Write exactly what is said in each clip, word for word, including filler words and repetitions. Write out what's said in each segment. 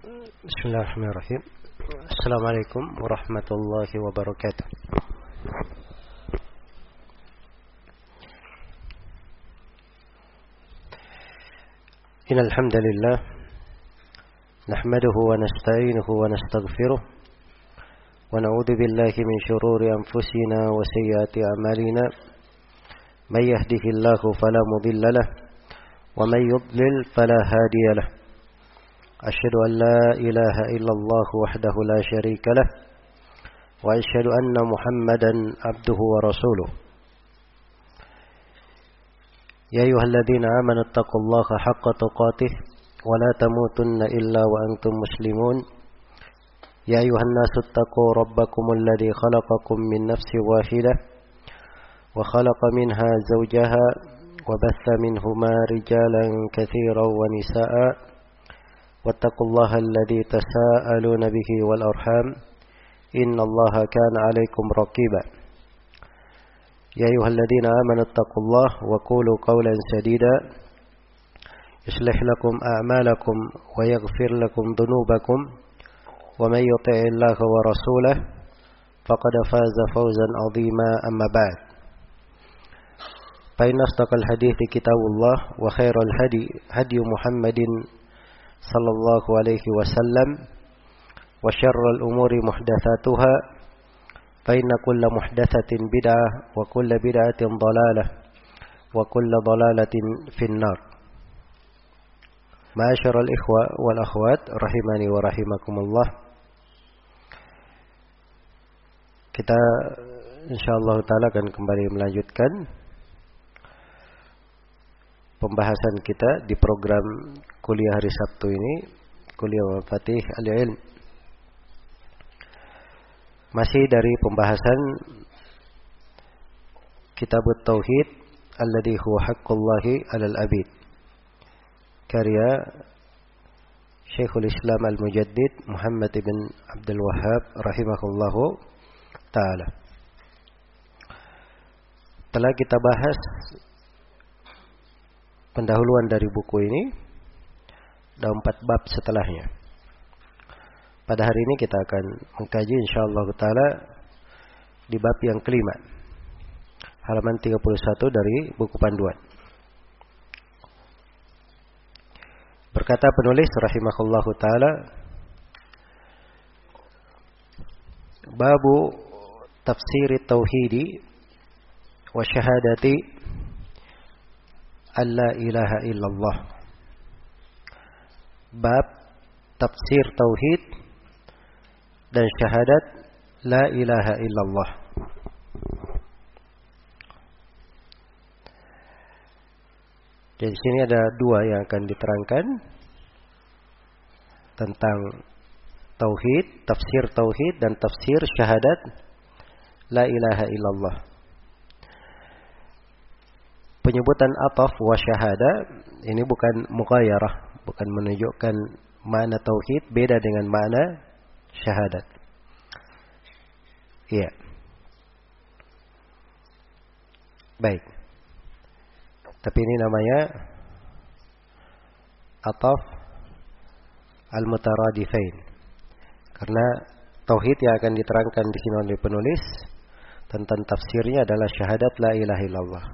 Bismillahirrahmanirrahim. Assalamualaikum warahmatullahi wabarakatuh. Innal hamdalillah nahmaduhu wa nasta'inuhu wa nastaghfiruh wa na'udzu billahi min shururi anfusina wa sayyiati a'malina. May yahdihillahu fala mudilla lahu wa may yudlil fala hadiya lahu. أشهد أن لا إله إلا الله وحده لا شريك له وأشهد أن محمدا عبده ورسوله يا أيها الذين آمنوا اتقوا الله حق تقاته ولا تموتن إلا وأنتم مسلمون يا أيها الناس اتقوا ربكم الذي خلقكم من نفس واحدة وخلق منها زوجها وبث منهما رجالا كثيرا ونساء واتقوا الله الذي تساءلون به والأرحام إن الله كان عليكم رقيبا يا أيها الذين آمنوا اتقوا الله وقولوا قولا سديدا يصلح لكم أعمالكم ويغفر لكم ذنوبكم ومن يطع الله ورسوله فقد فاز فوزا عظيما أما بعد فإن أصدق الحديث كتاب الله وخير الهدي هدي محمد صلى الله عليه وسلم وشر الأمور محدثاتها فإن كل محدثة بدعة وكل بدعة ضلالة وكل ضلالة في النار. معاشر الإخوة والأخوات rahimani wa rahimakumullah. Kita insyaallah taala akan kembali melanjutkan pembahasan kita di program kuliah hari Sabtu ini, kuliah Mafatih Al-Ilm. Masih dari pembahasan Kitab Tauhid alladhi huwa haqqullahi 'alal 'abid, karya Syekhul Islam Al-Mujaddid Muhammad ibn Abdul Wahhab rahimahullahu taala. Telah kita bahas pendahuluan dari buku ini dan empat bab setelahnya. Pada hari ini kita akan mengkaji insyaallah taala di bab yang kelima, halaman tiga puluh satu dari buku panduan. Berkata penulis rahimahullahu taala, babu tafsir tauhidi wa syahadati alla ilaha illallah. Bab tafsir tauhid dan syahadat la ilaha illallah. Jadi sini ada dua yang akan diterangkan tentang tauhid, tafsir tauhid dan tafsir syahadat la ilaha illallah. Penyebutan ataf wa syahada ini bukan mughayarah, bukan menunjukkan makna tauhid beda dengan makna syahadat. Iya. Baik. Tapi ini namanya ataf al-mutaradifain. Karena tauhid yang akan diterangkan di sini oleh penulis tentang tafsirnya adalah syahadat la ilaha illallah.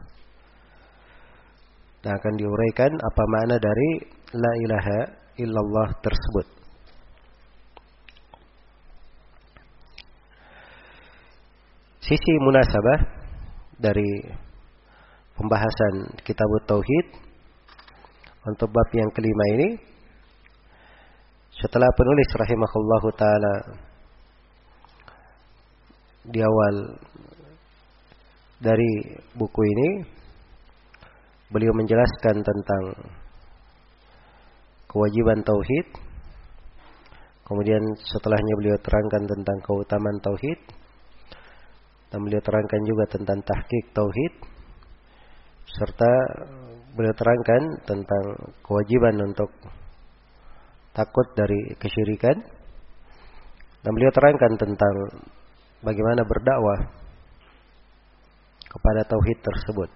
Dan akan diuraikan apa makna dari la ilaha illallah tersebut. Sisi munasabah dari pembahasan kitab tauhid untuk bab yang kelima ini, setelah penulis rahimahullahu taala di awal dari buku ini beliau menjelaskan tentang kewajiban tauhid. Kemudian setelahnya beliau terangkan tentang keutamaan tauhid. Dan beliau terangkan juga tentang tahqiq tauhid. Serta beliau terangkan tentang kewajiban untuk takut dari kesyirikan. Dan beliau terangkan tentang bagaimana berdakwah kepada tauhid tersebut.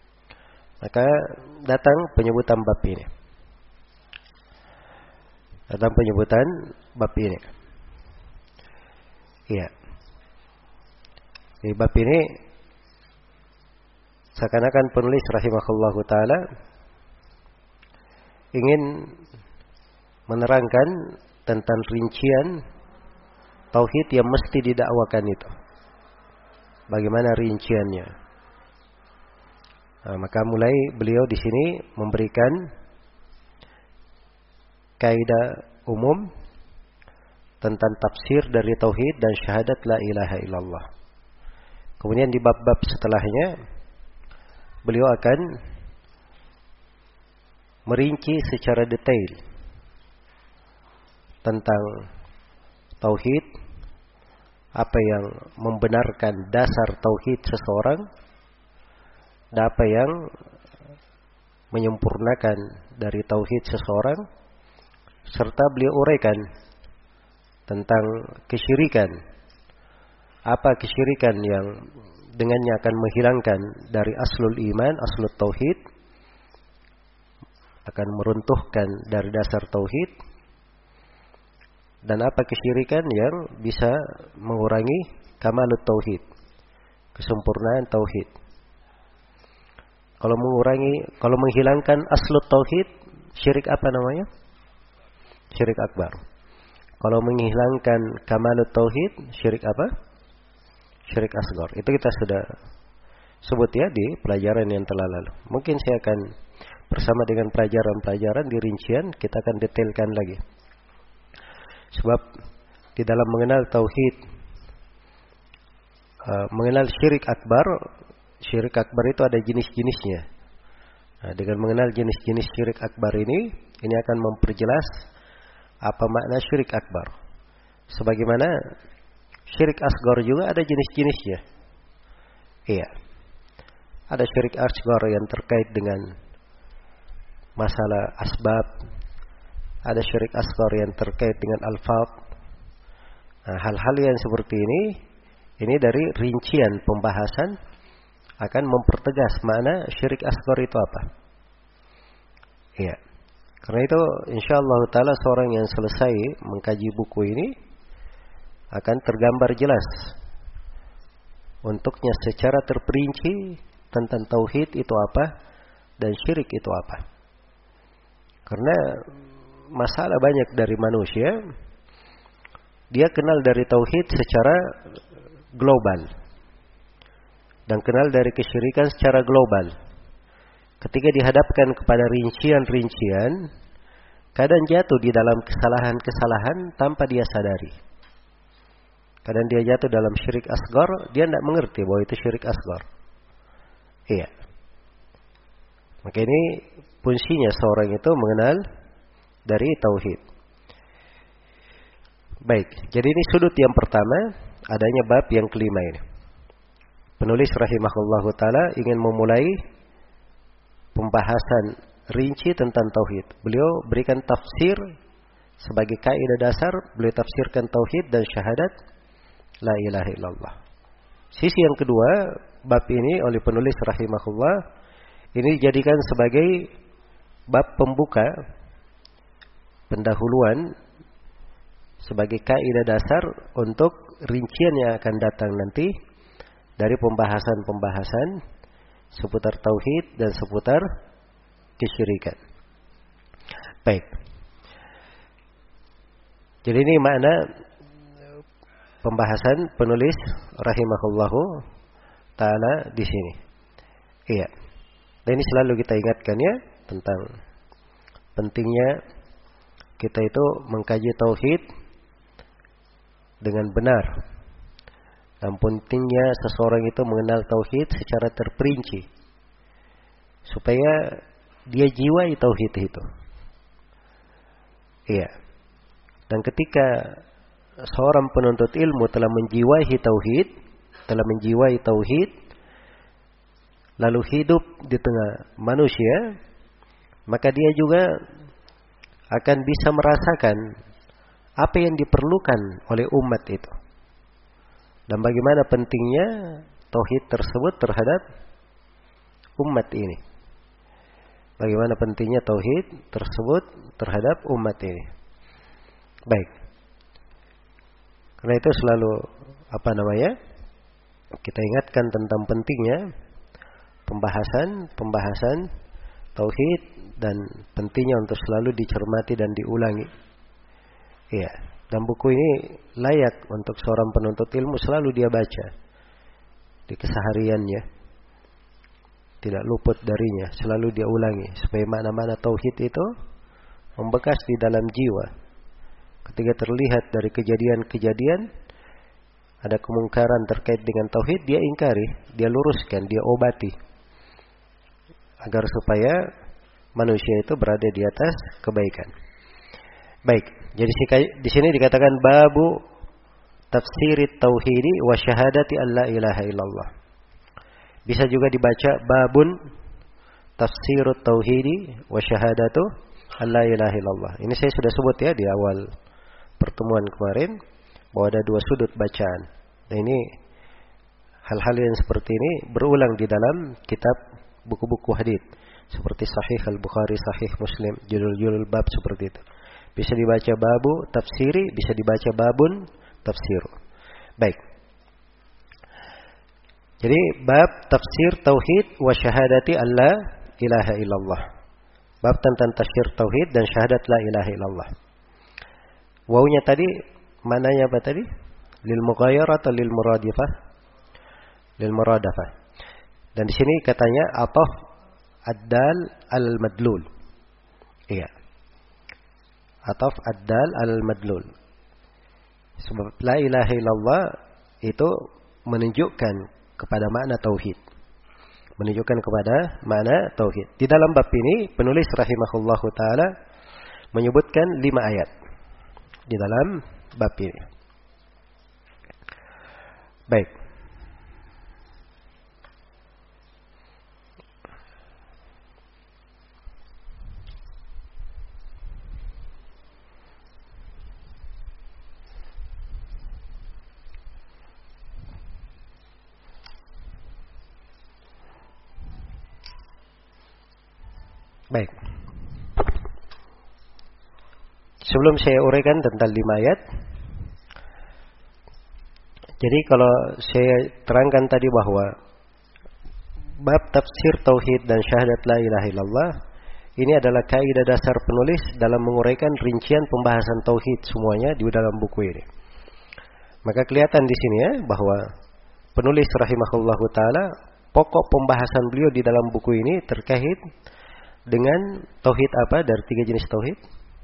Maka datang penyebutan bab ini. tentang penyebutan bab ini. Iya. Di bab ini seakan-akan penulis rahimahullahu taala ingin menerangkan tentang rincian tauhid yang mesti didakwakan itu. Bagaimana rinciannya? Nah, maka mulai beliau di sini memberikan kaidah umum tentang tafsir dari tauhid dan syahadat la ilaha illallah. Kemudian di bab-bab setelahnya beliau akan merinci secara detail tentang tauhid, apa yang membenarkan dasar tauhid seseorang, dan apa yang menyempurnakan dari tauhid seseorang, serta beliau uraikan tentang kesyirikan. Apa kesyirikan yang dengannya akan menghilangkan dari aslul iman, aslul tauhid, akan meruntuhkan dari dasar tauhid, dan apa kesyirikan yang bisa mengurangi kamalut tauhid, kesempurnaan tauhid. Kalau mengurangi, kalau menghilangkan aslut tauhid, syirik apa namanya? Syirik akbar. Kalau menghilangkan kamalut tauhid, syirik apa? Syirik asghar. Itu kita sudah sebut ya di pelajaran yang telah lalu. Mungkin saya akan bersama dengan pelajaran-pelajaran di rincian kita akan detailkan lagi. Sebab di dalam mengenal tauhid, uh, mengenal syirik akbar, syirik akbar itu ada jenis-jenisnya. Nah, dengan mengenal jenis-jenis syirik akbar ini, ini akan memperjelas apa makna syirik akbar. Sebagaimana syirik asghar juga ada jenis-jenisnya. Iya. Ada syirik asghar yang terkait dengan masalah asbab. Ada syirik asghar yang terkait dengan alfaz. Nah, hal-hal yang seperti ini, ini dari rincian pembahasan akan mempertegas mana syirik asghar itu apa. Iya. Karena itu insyaallah taala seorang yang selesai mengkaji buku ini akan tergambar jelas untuknya secara terperinci tentang tauhid itu apa dan syirik itu apa. Karena masalah banyak dari manusia, dia kenal dari tauhid secara global dan kenal dari kesyirikan secara global. Ketika dihadapkan kepada rincian-rincian, kadang jatuh di dalam kesalahan-kesalahan tanpa dia sadari. Kadang dia jatuh dalam syirik asghar, dia tidak mengerti bahwa itu syirik asghar. Iya. Maka ini fungsinya seorang itu mengenal dari tauhid. Baik, jadi ini sudut yang pertama, adanya bab yang kelima ini. Penulis rahimahullahu taala ingin memulai pembahasan rinci tentang tauhid. Beliau berikan tafsir sebagai kaidah dasar, beliau tafsirkan tauhid dan syahadat la ilaha illallah. Sisi yang kedua, bab ini oleh penulis rahimahullah ini dijadikan sebagai bab pembuka, pendahuluan sebagai kaidah dasar untuk rincian yang akan datang nanti dari pembahasan-pembahasan seputar tauhid dan seputar kesyirikan. Baik. Jadi ini makna pembahasan penulis rahimahullahu taala di sini. Iya. Dan ini selalu kita ingatkan ya tentang pentingnya kita itu mengkaji tauhid dengan benar. Dan pentingnya seseorang itu mengenal tauhid secara terperinci supaya dia jiwai tauhid itu. Iya. Dan ketika seorang penuntut ilmu telah menjiwai tauhid, telah menjiwai tauhid, lalu hidup di tengah manusia, maka dia juga akan bisa merasakan apa yang diperlukan oleh umat itu. Dan bagaimana pentingnya tauhid tersebut terhadap umat ini. Bagaimana pentingnya tauhid tersebut terhadap umat ini. Baik. Karena itu selalu apa namanya? Kita ingatkan tentang pentingnya pembahasan-pembahasan tauhid dan pentingnya untuk selalu dicermati dan diulangi. Iya, dan buku ini layak untuk seorang penuntut ilmu selalu dia baca di kesehariannya. Tidak luput darinya, selalu dia ulangi supaya makna-makna tauhid itu membekas di dalam jiwa. Ketika terlihat dari kejadian-kejadian ada kemungkaran terkait dengan tauhid, dia ingkari, dia luruskan, dia obati agar supaya manusia itu berada di atas kebaikan. Baik, jadi di sini dikatakan babu tafsirit tauhidi wa syahadati alla ilaha illallah. Bisa juga dibaca babun tafsirut tauhidi wa syahadatu alla ilaha illallah. Ini saya sudah sebut ya di awal pertemuan kemarin bahwa ada dua sudut bacaan. Nah, ini hal-hal yang seperti ini berulang di dalam kitab buku-buku hadits seperti Sahih Al-Bukhari, Sahih Muslim, judul-judul bab seperti itu. Bisa dibaca babu tafsiri, bisa dibaca babun tafsir. Baik. Jadi bab tafsir tauhid wa syahadati alla ilaha illallah. Bab tentang tafsir tauhid dan syahadat la ilaha illallah. Wawunya tadi maknanya apa tadi? Lil mughayyarah atau lil muradifah? Lil muradafah. Dan di sini katanya ataf ad-dal al-madlul. Iya. Ataf ad-dal al-madlul. Sebab la ilaha illallah itu menunjukkan kepada makna tauhid. Menunjukkan kepada makna tauhid. Di dalam bab ini penulis rahimahullahu taala menyebutkan lima ayat di dalam bab ini. Baik. Baik. Sebelum saya uraikan tentang lima ayat, jadi kalau saya terangkan tadi bahwa bab tafsir tauhid dan syahadat la ilaha illallah ini adalah kaidah dasar penulis dalam menguraikan rincian pembahasan tauhid semuanya di dalam buku ini. Maka kelihatan di sini ya bahwa penulis rahimahullahu taala pokok pembahasan beliau di dalam buku ini terkait dengan tauhid apa dari tiga jenis tauhid?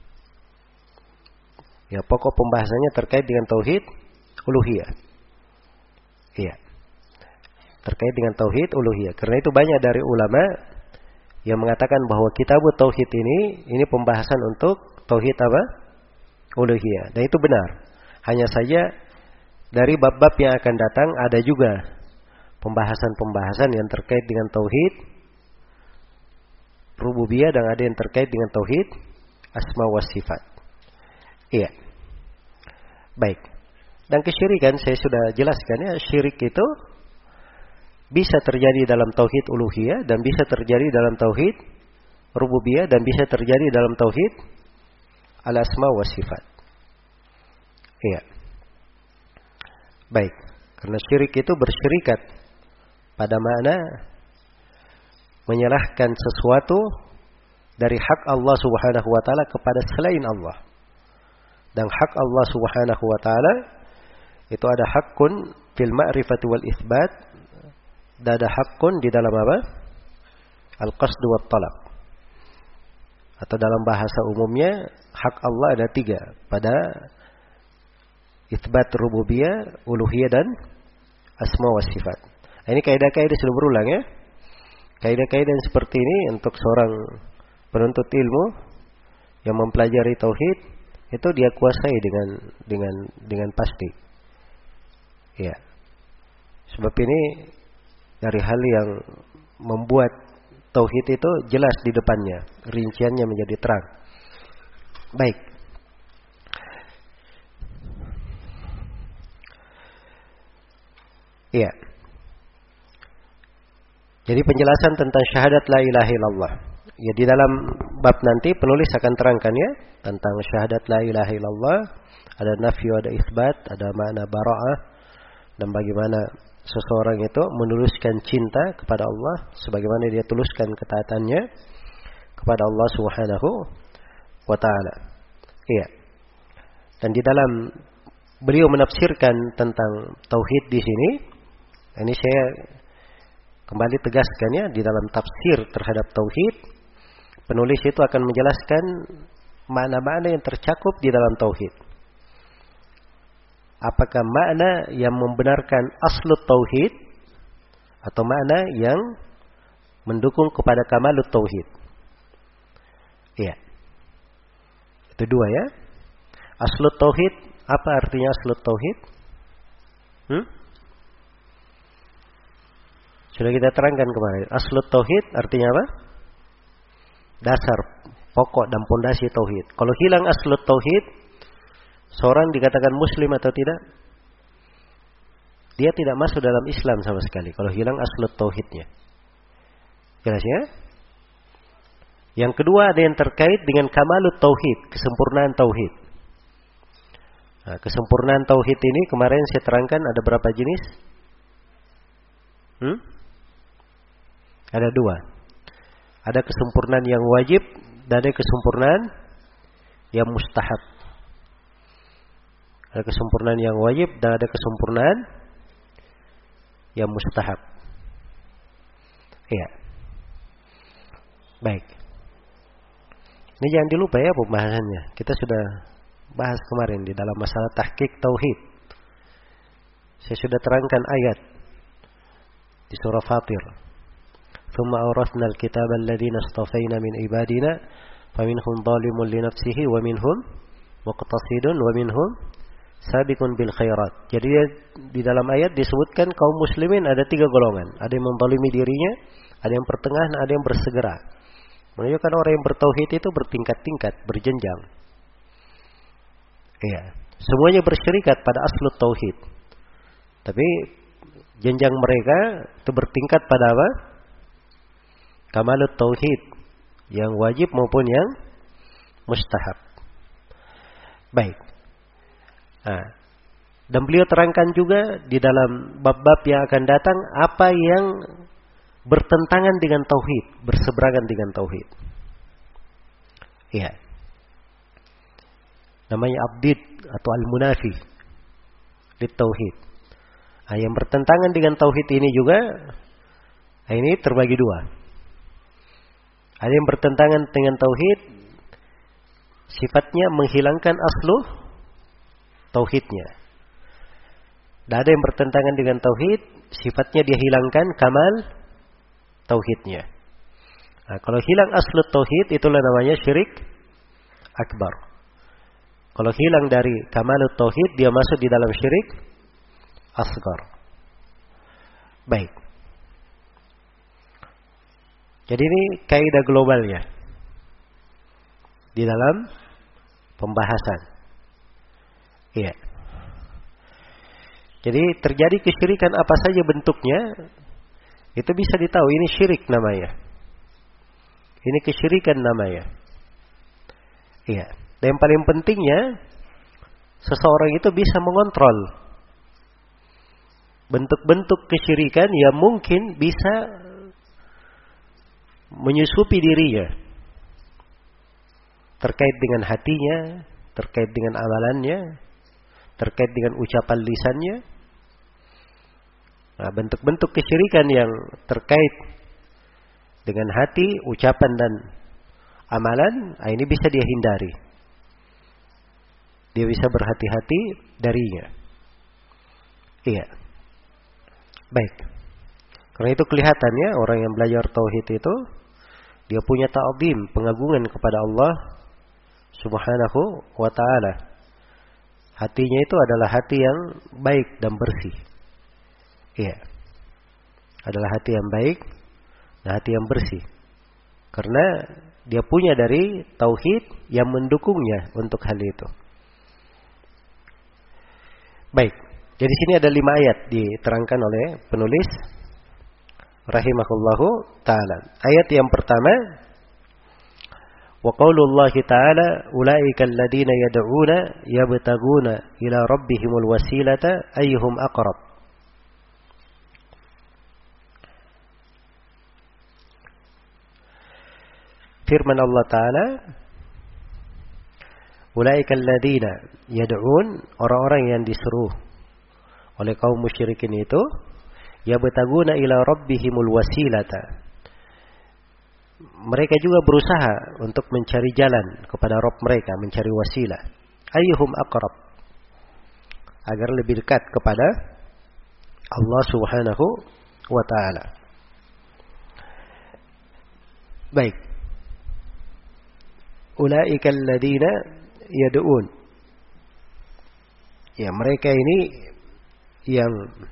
Ya, pokok pembahasannya terkait dengan tauhid uluhiyah. Iya. Terkait dengan tauhid uluhiyah. Karena itu banyak dari ulama yang mengatakan bahwa kitab tauhid ini ini pembahasan untuk tauhid apa? Uluhiyah. Dan itu benar. Hanya saja dari bab-bab yang akan datang ada juga pembahasan-pembahasan yang terkait dengan tauhid rububiyah dan ada yang terkait dengan tauhid asma wa sifat. Iya. Baik. Dan kesyirikan saya sudah jelaskan ya, syirik itu bisa terjadi dalam tauhid uluhiyah dan bisa terjadi dalam tauhid rububiyah dan bisa terjadi dalam tauhid al-asma wa sifat. Iya. Baik. Karena syirik itu bersyirikat pada makna menyerahkan sesuatu dari hak Allah Subhanahu wa taala kepada selain Allah. Dan hak Allah Subhanahu wa taala itu ada hakun fil ma'rifati wal itsbat, dan ada hakun di dalam apa? Al-qasd wa talab. Atau dalam bahasa umumnya hak Allah ada tiga pada itsbat rububiyah, uluhiyah dan asma wa sifat. Ini kaidah-kaidah sudah berulang ya. Kaidah-kaidah seperti ini untuk seorang penuntut ilmu yang mempelajari tauhid itu dia kuasai dengan dengan dengan pasti. Ya. Sebab ini dari hal yang membuat tauhid itu jelas di depannya, rinciannya menjadi terang. Baik. Iya. Jadi penjelasan tentang syahadat la ilaha illallah. Ya di dalam bab nanti penulis akan terangkan ya tentang syahadat la ilaha illallah, ada nafyu, ada isbat, ada makna bara'ah, dan bagaimana seseorang itu menuluskan cinta kepada Allah sebagaimana dia tuluskan ketaatannya kepada Allah Subhanahu wa taala. Iya. Dan di dalam beliau menafsirkan tentang tauhid di sini, ini saya kembali tegaskan ya, di dalam tafsir terhadap tauhid, penulis itu akan menjelaskan makna-makna yang tercakup di dalam tauhid. Apakah makna yang membenarkan aslut tauhid atau makna yang mendukung kepada kamalut tauhid. Iya. Itu dua ya. Aslut tauhid, apa artinya aslut tauhid? Hmm? Sudah kita terangkan kemarin. Aslut tauhid artinya apa? Dasar, pokok dan pondasi tauhid. Kalau hilang aslut tauhid, seorang dikatakan muslim atau tidak? Dia tidak masuk dalam Islam sama sekali kalau hilang aslut tauhidnya. Jelas ya? Yang kedua ada yang terkait dengan kamalut tauhid, kesempurnaan tauhid. Nah, kesempurnaan tauhid ini kemarin saya terangkan ada berapa jenis? Hmm? Ada dua. Ada kesempurnaan yang wajib dan ada kesempurnaan yang mustahab. Ada kesempurnaan yang wajib dan ada kesempurnaan yang mustahab. Iya. Baik. Ini jangan dilupa ya pembahasannya. Kita sudah bahas kemarin di dalam masalah tahqiq tauhid. Saya sudah terangkan ayat di surah Fatir. Thumma awrathna al-kitaba alladhina istafayna min ibadina faminhum zalimun li nafsihi wa minhum muqtasidun wa minhum sabiqun bil khairat. Jadi di dalam ayat disebutkan kaum muslimin ada tiga golongan. Ada yang menzalimi dirinya, ada yang pertengahan, ada yang bersegera. Menunjukkan orang yang bertauhid itu bertingkat-tingkat, berjenjang. Iya, semuanya bersyirikat pada aslut tauhid. Tapi jenjang mereka itu bertingkat pada apa? Kamalut tauhid, yang wajib maupun yang mustahab. Baik. Nah, dan beliau terangkan juga di dalam bab-bab yang akan datang apa yang bertentangan dengan tauhid, berseberangan dengan tauhid. Iya. Namanya abdid atau al-munafi di tauhid. Nah, yang bertentangan dengan tauhid ini juga nah ini terbagi dua. Ada yang bertentangan dengan tauhid sifatnya menghilangkan aslu tauhidnya. Dan ada yang bertentangan dengan tauhid sifatnya dia hilangkan kamal tauhidnya. Nah, kalau hilang aslu tauhid itulah namanya syirik akbar. Kalau hilang dari kamalut tauhid dia masuk di dalam syirik asghar. Baik. Jadi ini kaidah globalnya di dalam pembahasan. Iya. Jadi terjadi kesyirikan apa saja bentuknya itu bisa ditahu ini syirik namanya. Ini kesyirikan namanya. Iya. Dan yang paling pentingnya seseorang itu bisa mengontrol bentuk-bentuk kesyirikan yang mungkin bisa menyusupi dirinya terkait dengan hatinya, terkait dengan amalannya, terkait dengan ucapan lisannya. Nah, bentuk-bentuk kesyirikan yang terkait dengan hati, ucapan dan amalan, nah ini bisa dia hindari. Dia bisa berhati-hati darinya. Iya. Baik. Karena itu kelihatannya orang yang belajar tauhid itu dia punya ta'zim, pengagungan kepada Allah Subhanahu wa taala. Hatinya itu adalah hati yang baik dan bersih. Iya. Adalah hati yang baik dan hati yang bersih. Karena dia punya dari tauhid yang mendukungnya untuk hal itu. Baik. Jadi sini ada lima ayat diterangkan oleh penulis rahimahullahu ta'ala. Ayat yang pertama Wa qaulullahi ta'ala ulaika alladziina yad'una yabtaguna ila rabbihimul wasilata ayyuhum aqrab. Firman Allah Ta'ala, ulaika alladziina yad'un, orang-orang yang diseru oleh kaum musyrikin itu, yabtaguna ila rabbihimul wasilata. Mereka juga berusaha untuk mencari jalan kepada Rabb mereka, mencari wasilah. Ayyuhum aqrab, agar lebih dekat kepada Allah Subhanahu wa Ta'ala. Baik. Ulaika alladziina yad'un. Ya, mereka ini yang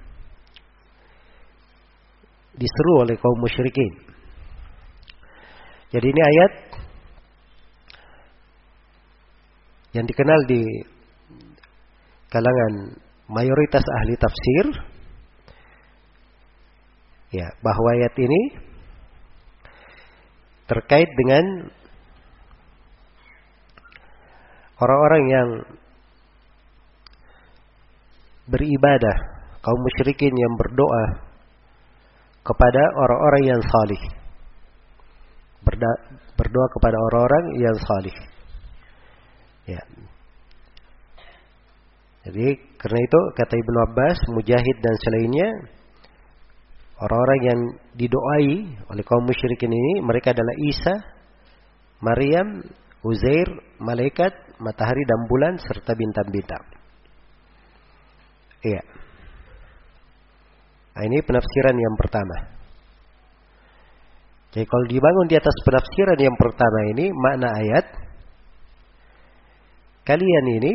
diseru oleh kaum musyrikin. Jadi ini ayat yang dikenal di kalangan mayoritas ahli tafsir, ya, bahwa ayat ini terkait dengan orang-orang yang beribadah, kaum musyrikin yang berdoa kepada orang-orang yang salih. Berda- berdoa kepada orang-orang yang salih. Ya. Jadi karena itu kata Ibnu Abbas, Mujahid dan selainnya, orang-orang yang didoai oleh kaum musyrikin ini, mereka adalah Isa, Maryam, Uzair, malaikat, matahari dan bulan serta bintang-bintang. Iya. Nah, ini penafsiran yang pertama. Jadi kalau dibangun di atas penafsiran yang pertama ini, makna ayat, kalian ini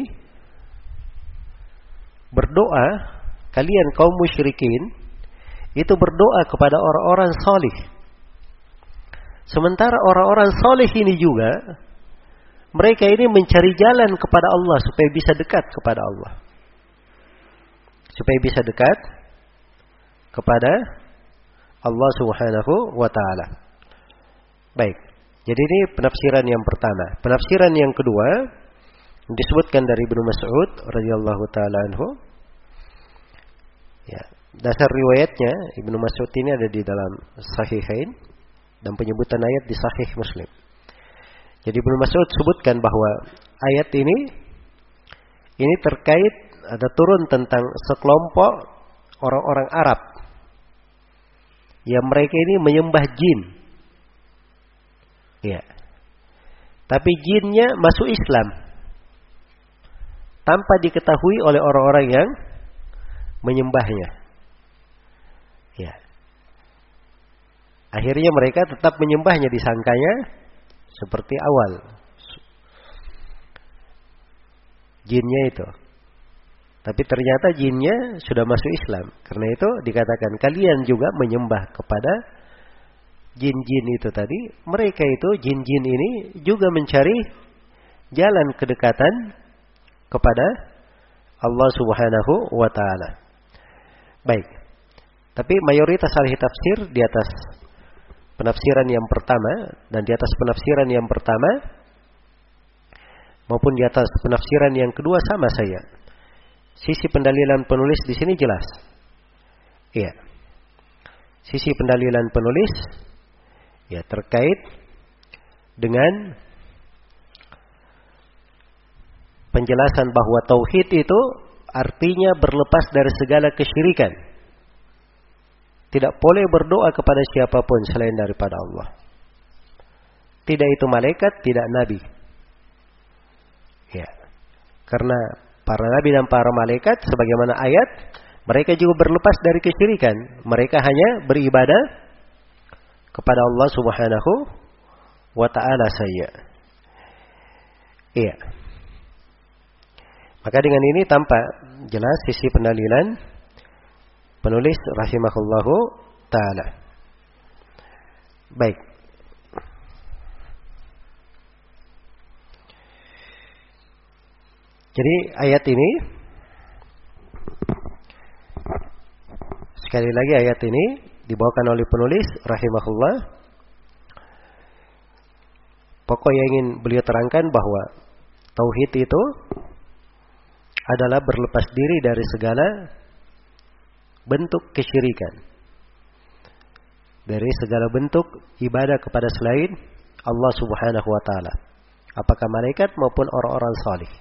berdoa, kalian kaum musyrikin itu berdoa kepada orang-orang salih. Sementara orang-orang salih ini juga, mereka ini mencari jalan kepada Allah supaya bisa dekat kepada Allah. Supaya bisa dekat kepada Allah Subhanahu wa Ta'ala. Baik. Jadi ini penafsiran yang pertama. Penafsiran yang kedua disebutkan dari Ibnu Mas'ud radhiyallahu taala anhu. Ya, dasar riwayatnya Ibnu Mas'ud ini ada di dalam Sahihain dan penyebutan ayat di Sahih Muslim. Jadi Ibnu Mas'ud sebutkan bahwa ayat ini ini terkait, ada turun tentang sekelompok orang-orang Arab yang mereka ini menyembah jin. Ya. Tapi jinnya masuk Islam tanpa diketahui oleh orang-orang yang menyembahnya. Ya. Akhirnya mereka tetap menyembahnya, disangkanya seperti awal jinnya itu. Tapi ternyata jinnya sudah masuk Islam. Karena itu dikatakan kalian juga menyembah kepada jin-jin itu tadi. Mereka itu, jin-jin ini juga mencari jalan kedekatan kepada Allah Subhanahu wa Ta'ala. Baik. Tapi mayoritas ahli tafsir di atas penafsiran yang pertama dan di atas penafsiran yang pertama maupun di atas penafsiran yang kedua sama saya. Sisi pendalilan penulis di sini jelas. Iya. Sisi pendalilan penulis ya terkait dengan penjelasan bahwa tauhid itu artinya berlepas dari segala kesyirikan. Tidak boleh berdoa kepada siapapun selain daripada Allah. Tidak itu malaikat, tidak nabi. Ya. Karena para nabi dan para malaikat sebagaimana ayat, mereka juga berlepas dari kesyirikan. Mereka hanya beribadah kepada Allah Subhanahu wa Ta'ala saja. Iya. Maka dengan ini tampak jelas sisi pendalilan penulis rahimahullahu ta'ala. Baik. Jadi ayat ini, sekali lagi ayat ini dibawakan oleh penulis rahimahullah pokok yang ingin beliau terangkan bahwa tauhid itu adalah berlepas diri dari segala bentuk kesyirikan, dari segala bentuk ibadah kepada selain Allah Subhanahu wa taala, apakah malaikat maupun orang-orang salih.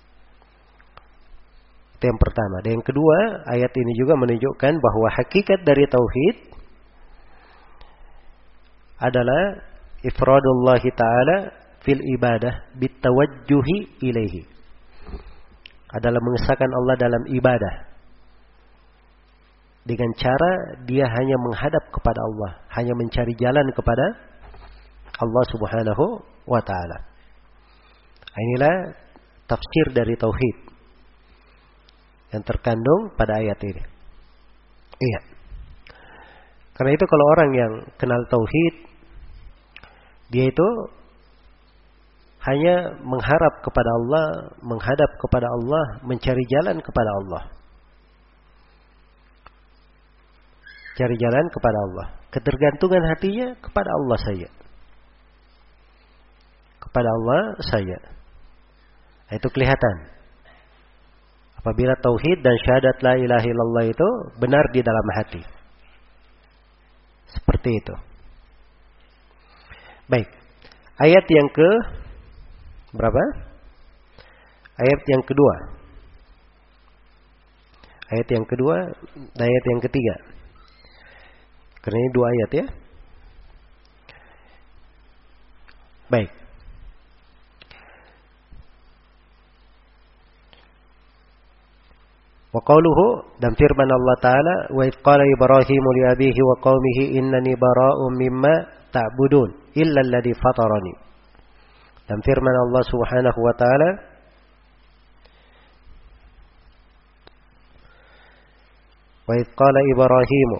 Itu yang pertama. Dan yang kedua, ayat ini juga menunjukkan bahwa hakikat dari tauhid adalah ifradullah taala fil ibadah bitawajjuhi ilaihi. Adalah mengesahkan Allah dalam ibadah dengan cara dia hanya menghadap kepada Allah, hanya mencari jalan kepada Allah Subhanahu wa taala. Inilah tafsir dari tauhid yang terkandung pada ayat ini. Iya. Karena itu kalau orang yang kenal tauhid, dia itu hanya mengharap kepada Allah, menghadap kepada Allah, mencari jalan kepada Allah. Cari jalan kepada Allah. Ketergantungan hatinya kepada Allah saja. Kepada Allah saja. Itu kelihatan. Apabila tauhid dan syahadat la ilaha illallah itu benar di dalam hati. Seperti itu. Baik. Ayat yang ke berapa? Ayat yang kedua. Ayat yang kedua dan ayat yang ketiga. Karena ini dua ayat ya. Baik. Wa qauluhu, dan firman Allah Ta'ala, wa idh qala Ibrahimu li abihi wa qaumihi innani bara'un mimma ta'budun illa alladhi fatarani. Dan firman Allah Subhanahu wa taala, wa idh qala Ibrahimu,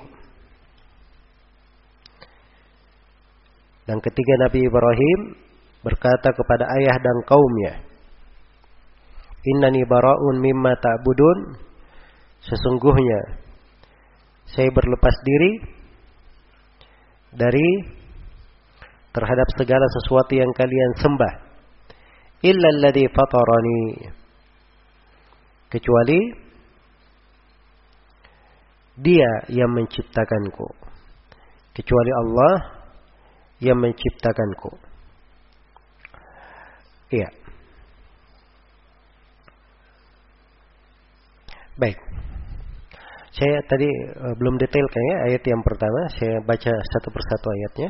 dan ketika Nabi Ibrahim berkata kepada ayah dan kaumnya, innani bara'un mimma ta'budun, sesungguhnya saya berlepas diri dari terhadap segala sesuatu yang kalian sembah, illa alladhi fatarani, kecuali Dia yang menciptakanku, kecuali Allah yang menciptakanku. Iya. Baik. Saya tadi uh, belum detail kayaknya ayat yang pertama. Saya baca satu persatu ayatnya.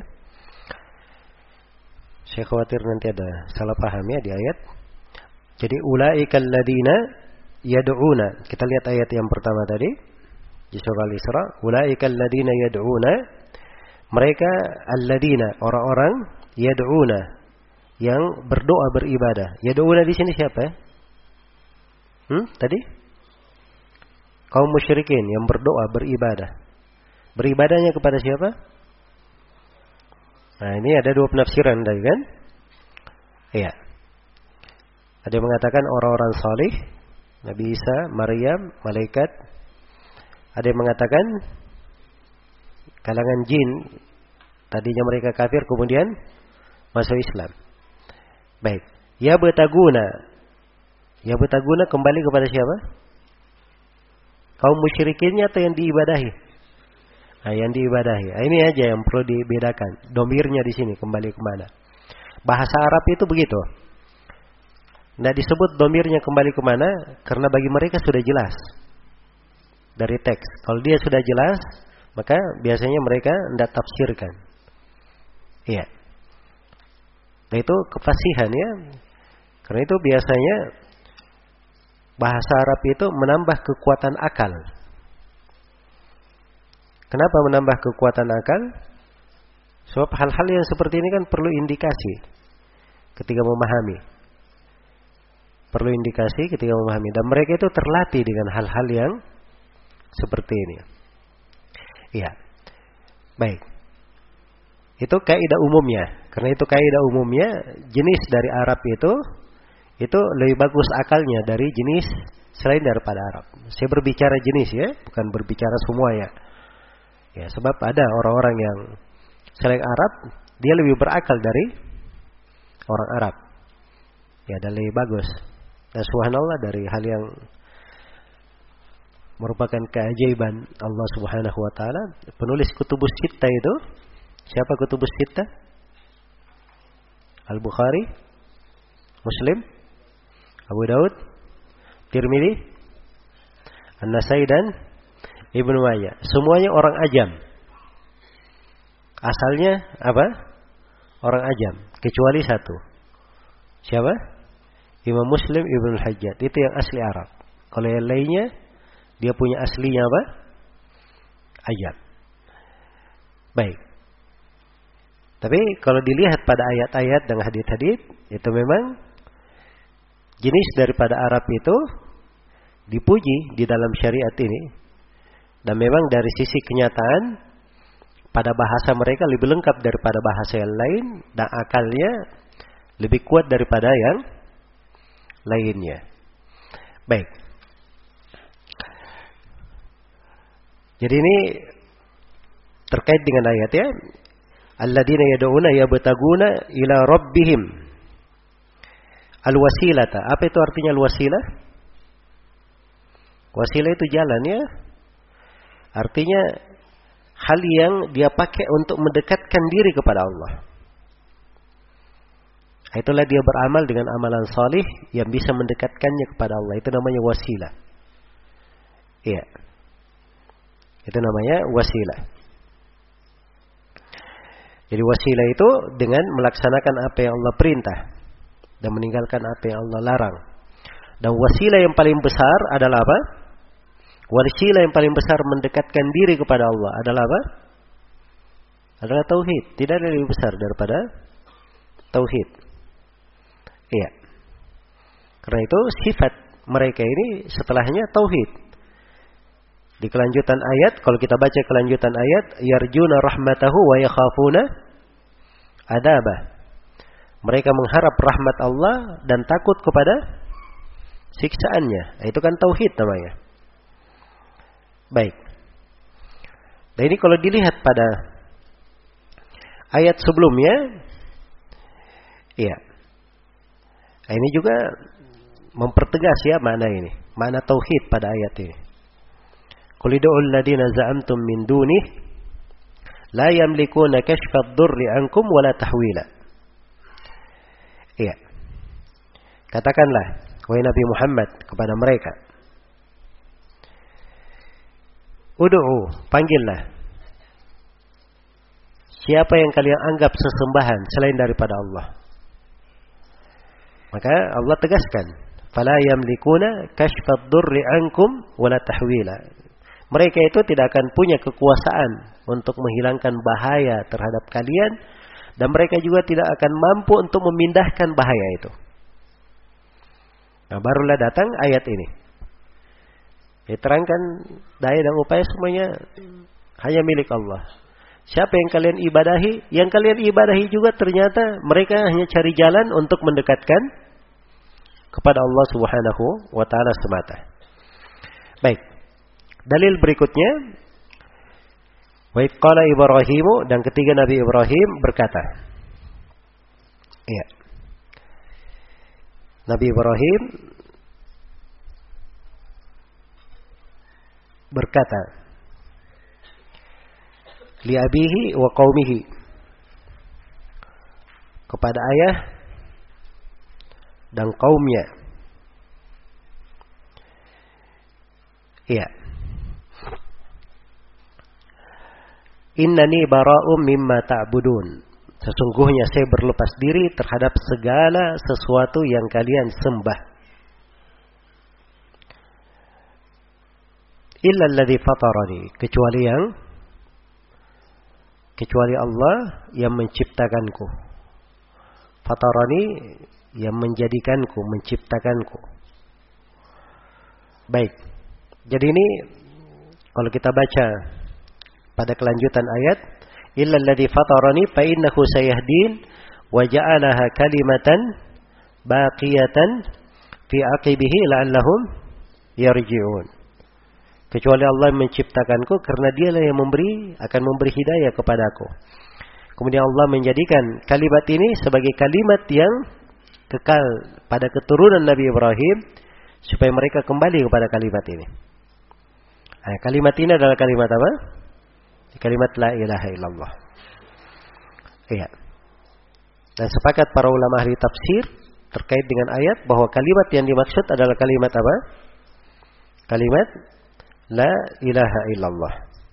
Saya khawatir nanti ada salah paham ya di ayat. Jadi ulaikal ladina yad'una. Kita lihat ayat yang pertama tadi di surah Al-Isra. Ulaikal ladina yad'una. Mereka alladina, orang-orang yad'una, yang berdoa beribadah. Yad'una di sini siapa ya? Hmm? Tadi? Kaum musyrikin yang berdoa beribadah. Beribadahnya kepada siapa? Nah, ini ada dua penafsiran tadi kan? Iya. Ada yang mengatakan orang-orang salih, Nabi Isa, Maryam, malaikat. Ada yang mengatakan kalangan jin, tadinya mereka kafir kemudian masuk Islam. Baik. Ya betaguna. Ya betaguna kembali kepada siapa? Kaum musyrikinnya atau yang diibadahi? Nah, yang diibadahi. Nah, ini aja yang perlu dibedakan. Domirnya di sini kembali kemana? Bahasa Arab itu begitu. Tidak disebut domirnya kembali kemana, karena bagi mereka sudah jelas dari teks. Kalau dia sudah jelas, maka biasanya mereka tidak tafsirkan. Iya. Nah, itu kefasihan ya. Karena itu biasanya bahasa Arab itu menambah kekuatan akal. Kenapa menambah kekuatan akal? Sebab hal-hal yang seperti ini kan perlu indikasi ketika memahami. Perlu indikasi ketika memahami. Dan mereka itu terlatih dengan hal-hal yang seperti ini. Iya. Baik. Itu kaidah umumnya. Karena itu kaidah umumnya, jenis dari Arab itu itu lebih bagus akalnya dari jenis selain daripada Arab. Saya berbicara jenis ya, bukan berbicara semua ya. Ya, sebab ada orang-orang yang selain Arab, dia lebih berakal dari orang Arab. Ya, dan lebih bagus. Dan subhanallah dari hal yang merupakan keajaiban Allah Subhanahu wa taala, penulis Kutubus Sittah itu siapa? Kutubus Sittah? Al-Bukhari, Muslim, Abu Daud, Tirmidzi, An-Nasai dan Ibnu Majah. Semuanya orang ajam. Asalnya apa? Orang ajam, kecuali satu. Siapa? Imam Muslim Ibnu Hajjaj. Itu yang asli Arab. Kalau yang lainnya dia punya aslinya apa? Ajam. Baik. Tapi kalau dilihat pada ayat-ayat dan hadits-hadits, itu memang jenis daripada Arab itu dipuji di dalam syariat ini. Dan memang dari sisi kenyataan, pada bahasa mereka lebih lengkap daripada bahasa yang lain, dan akalnya lebih kuat daripada yang lainnya. Baik. Jadi ini terkait dengan ayat ya. Alladzina yad'una yabtaguna ila rabbihim alwasilata. Apa itu artinya alwasilah? Wasilah itu jalan ya. Artinya hal yang dia pakai untuk mendekatkan diri kepada Allah. Itulah dia beramal dengan amalan salih yang bisa mendekatkannya kepada Allah. Itu namanya wasilah. Iya. Itu namanya wasilah. Jadi wasilah itu dengan melaksanakan apa yang Allah perintah dan meninggalkan apa yang Allah larang. Dan wasilah yang paling besar adalah apa? Wasilah yang paling besar mendekatkan diri kepada Allah adalah apa? Adalah tauhid. Tidak ada yang lebih besar daripada tauhid. Iya. Karena itu sifat mereka ini setelahnya tauhid. Di kelanjutan ayat, kalau kita baca kelanjutan ayat, yarjuna rahmatahu wa yakhafuna adabah. Mereka mengharap rahmat Allah dan takut kepada siksaannya. Itu kan tauhid namanya. Baik. Dan ini kalau dilihat pada ayat sebelumnya, iya. Ini juga mempertegas ya makna ini, makna tauhid pada ayat ini. Qul ud'ul ladina za'amtum min dunih la yamlikuna kashfa ad-durri 'ankum wala tahwila. Iya. Katakanlah wahai Nabi Muhammad kepada mereka, ud'u, panggillah siapa yang kalian anggap sesembahan selain daripada Allah. Maka Allah tegaskan, fala yamlikuna kashfa ad-durri 'ankum wala tahwila. Mereka itu tidak akan punya kekuasaan untuk menghilangkan bahaya terhadap kalian, dan mereka juga tidak akan mampu untuk memindahkan bahaya itu. Nah, barulah datang ayat ini. Diterangkan daya dan upaya semuanya hanya milik Allah. Siapa yang kalian ibadahi? Yang kalian ibadahi juga ternyata mereka hanya cari jalan untuk mendekatkan kepada Allah Subhanahu wa taala semata. Baik. Dalil berikutnya, wa idh qala Ibrahimu, dan ketiga Nabi Ibrahim berkata. Iya. Nabi Ibrahim berkata li abihi wa qaumihi, kepada ayah dan kaumnya. Iya. Innani bara'um mimma ta'budun. Sesungguhnya saya berlepas diri terhadap segala sesuatu yang kalian sembah. Illa alladhi fatarani, kecuali yang kecuali Allah yang menciptakanku. Fatarani, yang menjadikanku, menciptakanku. Baik. Jadi ini kalau kita baca pada kelanjutan ayat, illa alladhi fatarani fa innahu sayahdin wa ja'alaha kalimatan baqiyatan fi aqibihi la'allahum yarji'un. Kecuali Allah menciptakanku, karena dialah yang memberi, akan memberi hidayah kepadaku. Kemudian Allah menjadikan kalimat ini sebagai kalimat yang kekal pada keturunan Nabi Ibrahim supaya mereka kembali kepada kalimat ini. Nah, kalimat ini adalah kalimat apa? Kalimat la ilaha illallah. Iya. Dan sepakat para ulama ahli tafsir terkait dengan ayat bahwa kalimat yang dimaksud adalah kalimat apa? Kalimat la ilaha illallah.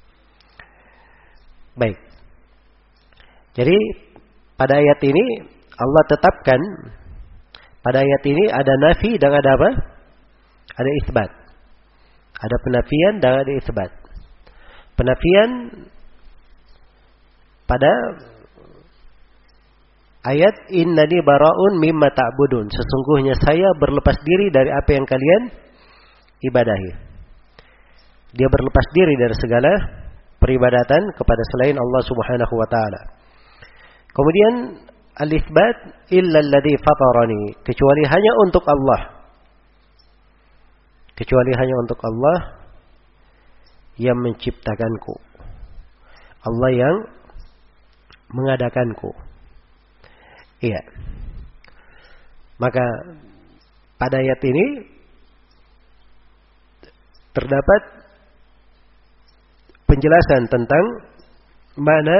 Baik. Jadi pada ayat ini Allah tetapkan, pada ayat ini ada nafi dan ada apa? Ada isbat. Ada penafian dan ada isbat. Penafian pada ayat innani bara'un mimma ta'budun. Sesungguhnya saya berlepas diri dari apa yang kalian ibadahi. Dia berlepas diri dari segala peribadatan kepada selain Allah Subhanahu wa taala. Kemudian al-itsbat illa alladhi fatarani, kecuali hanya untuk Allah. Kecuali hanya untuk Allah yang menciptakanku. Allah yang mengadakanku. Iya. Maka pada ayat ini terdapat penjelasan tentang mana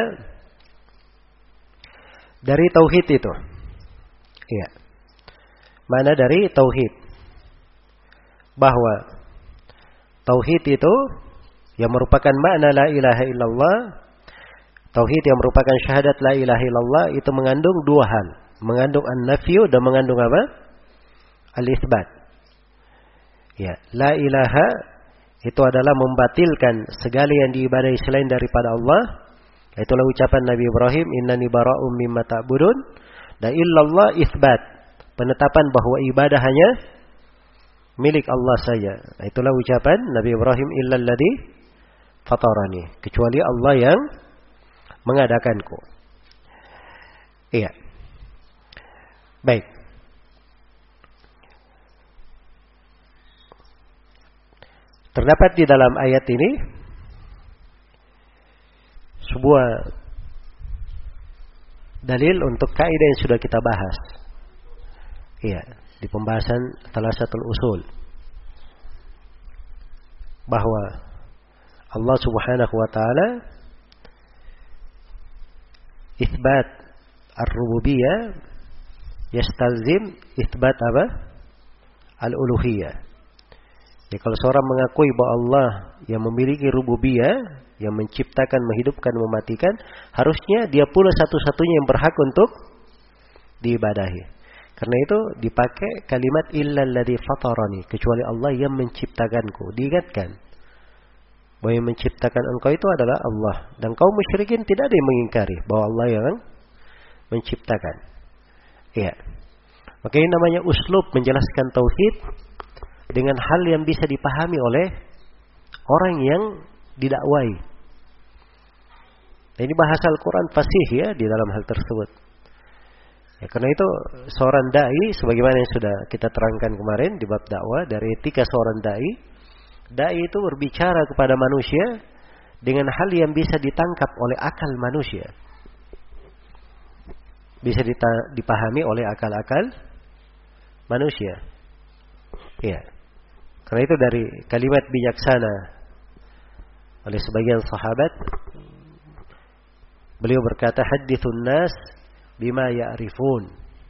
dari tauhid itu. Iya. Mana dari tauhid. Bahwa tauhid itu yang merupakan makna la ilaha illallah, tauhid yang merupakan syahadat la ilaha illallah itu mengandung dua hal, mengandung an-nafyu dan mengandung apa? Al-itsbat. Ya, la ilaha itu adalah membatilkan segala yang diibadahi selain daripada Allah. Itulah ucapan Nabi Ibrahim, innani bara'um mimma ta'budun, dan illallah itsbat, penetapan bahwa ibadah hanya milik Allah saja. Itulah ucapan Nabi Ibrahim, illalladzi fatarani, kecuali Allah yang mengadakanku. Iya. Baik. Terdapat di dalam ayat ini sebuah dalil untuk kaidah yang sudah kita bahas. Iya, di pembahasan Thalatsatul Usul, bahwa Allah Subhanahu wa taala itsbat ar-rububiyyah yastalzim itsbat apa? Al-uluhiyyah. Ya, kalau seorang mengakui bahwa Allah yang memiliki rububiyah, yang menciptakan, menghidupkan, mematikan, harusnya dia pula satu-satunya yang berhak untuk diibadahi. Karena itu dipakai kalimat illalladzi fatarani, kecuali Allah yang menciptakanku. Diingatkan bahwa yang menciptakan engkau itu adalah Allah, dan kaum musyrikin tidak ada yang mengingkari bahwa Allah yang menciptakan. Iya. Maka ini namanya uslub menjelaskan tauhid dengan hal yang bisa dipahami oleh orang yang didakwai. Nah, ini bahasa Al-Quran fasih ya di dalam hal tersebut. Ya, karena itu seorang dai, sebagaimana yang sudah kita terangkan kemarin di bab dakwah, dari etika seorang dai, dai itu berbicara kepada manusia dengan hal yang bisa ditangkap oleh akal manusia, bisa dipahami oleh akal-akal manusia. Ya. Karena itu dari kalimat bijaksana oleh sebagian sahabat, beliau berkata, hadithun nas bima ya'rifun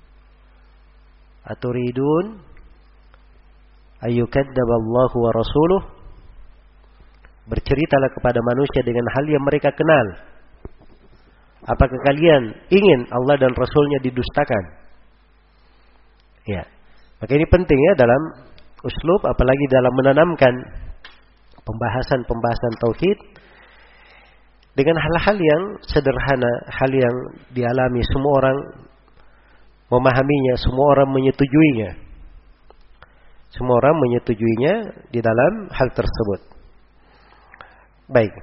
aturidun ayyukaddaballahu wa rasuluh. Berceritalah kepada manusia dengan hal yang mereka kenal. Apakah kalian ingin Allah dan Rasulnya didustakan? Ya. Maka ini penting ya dalam uslub, apalagi dalam menanamkan pembahasan-pembahasan tauhid dengan hal-hal yang sederhana, hal yang dialami semua orang memahaminya, semua orang menyetujuinya. Semua orang menyetujuinya di dalam hal tersebut. Baik.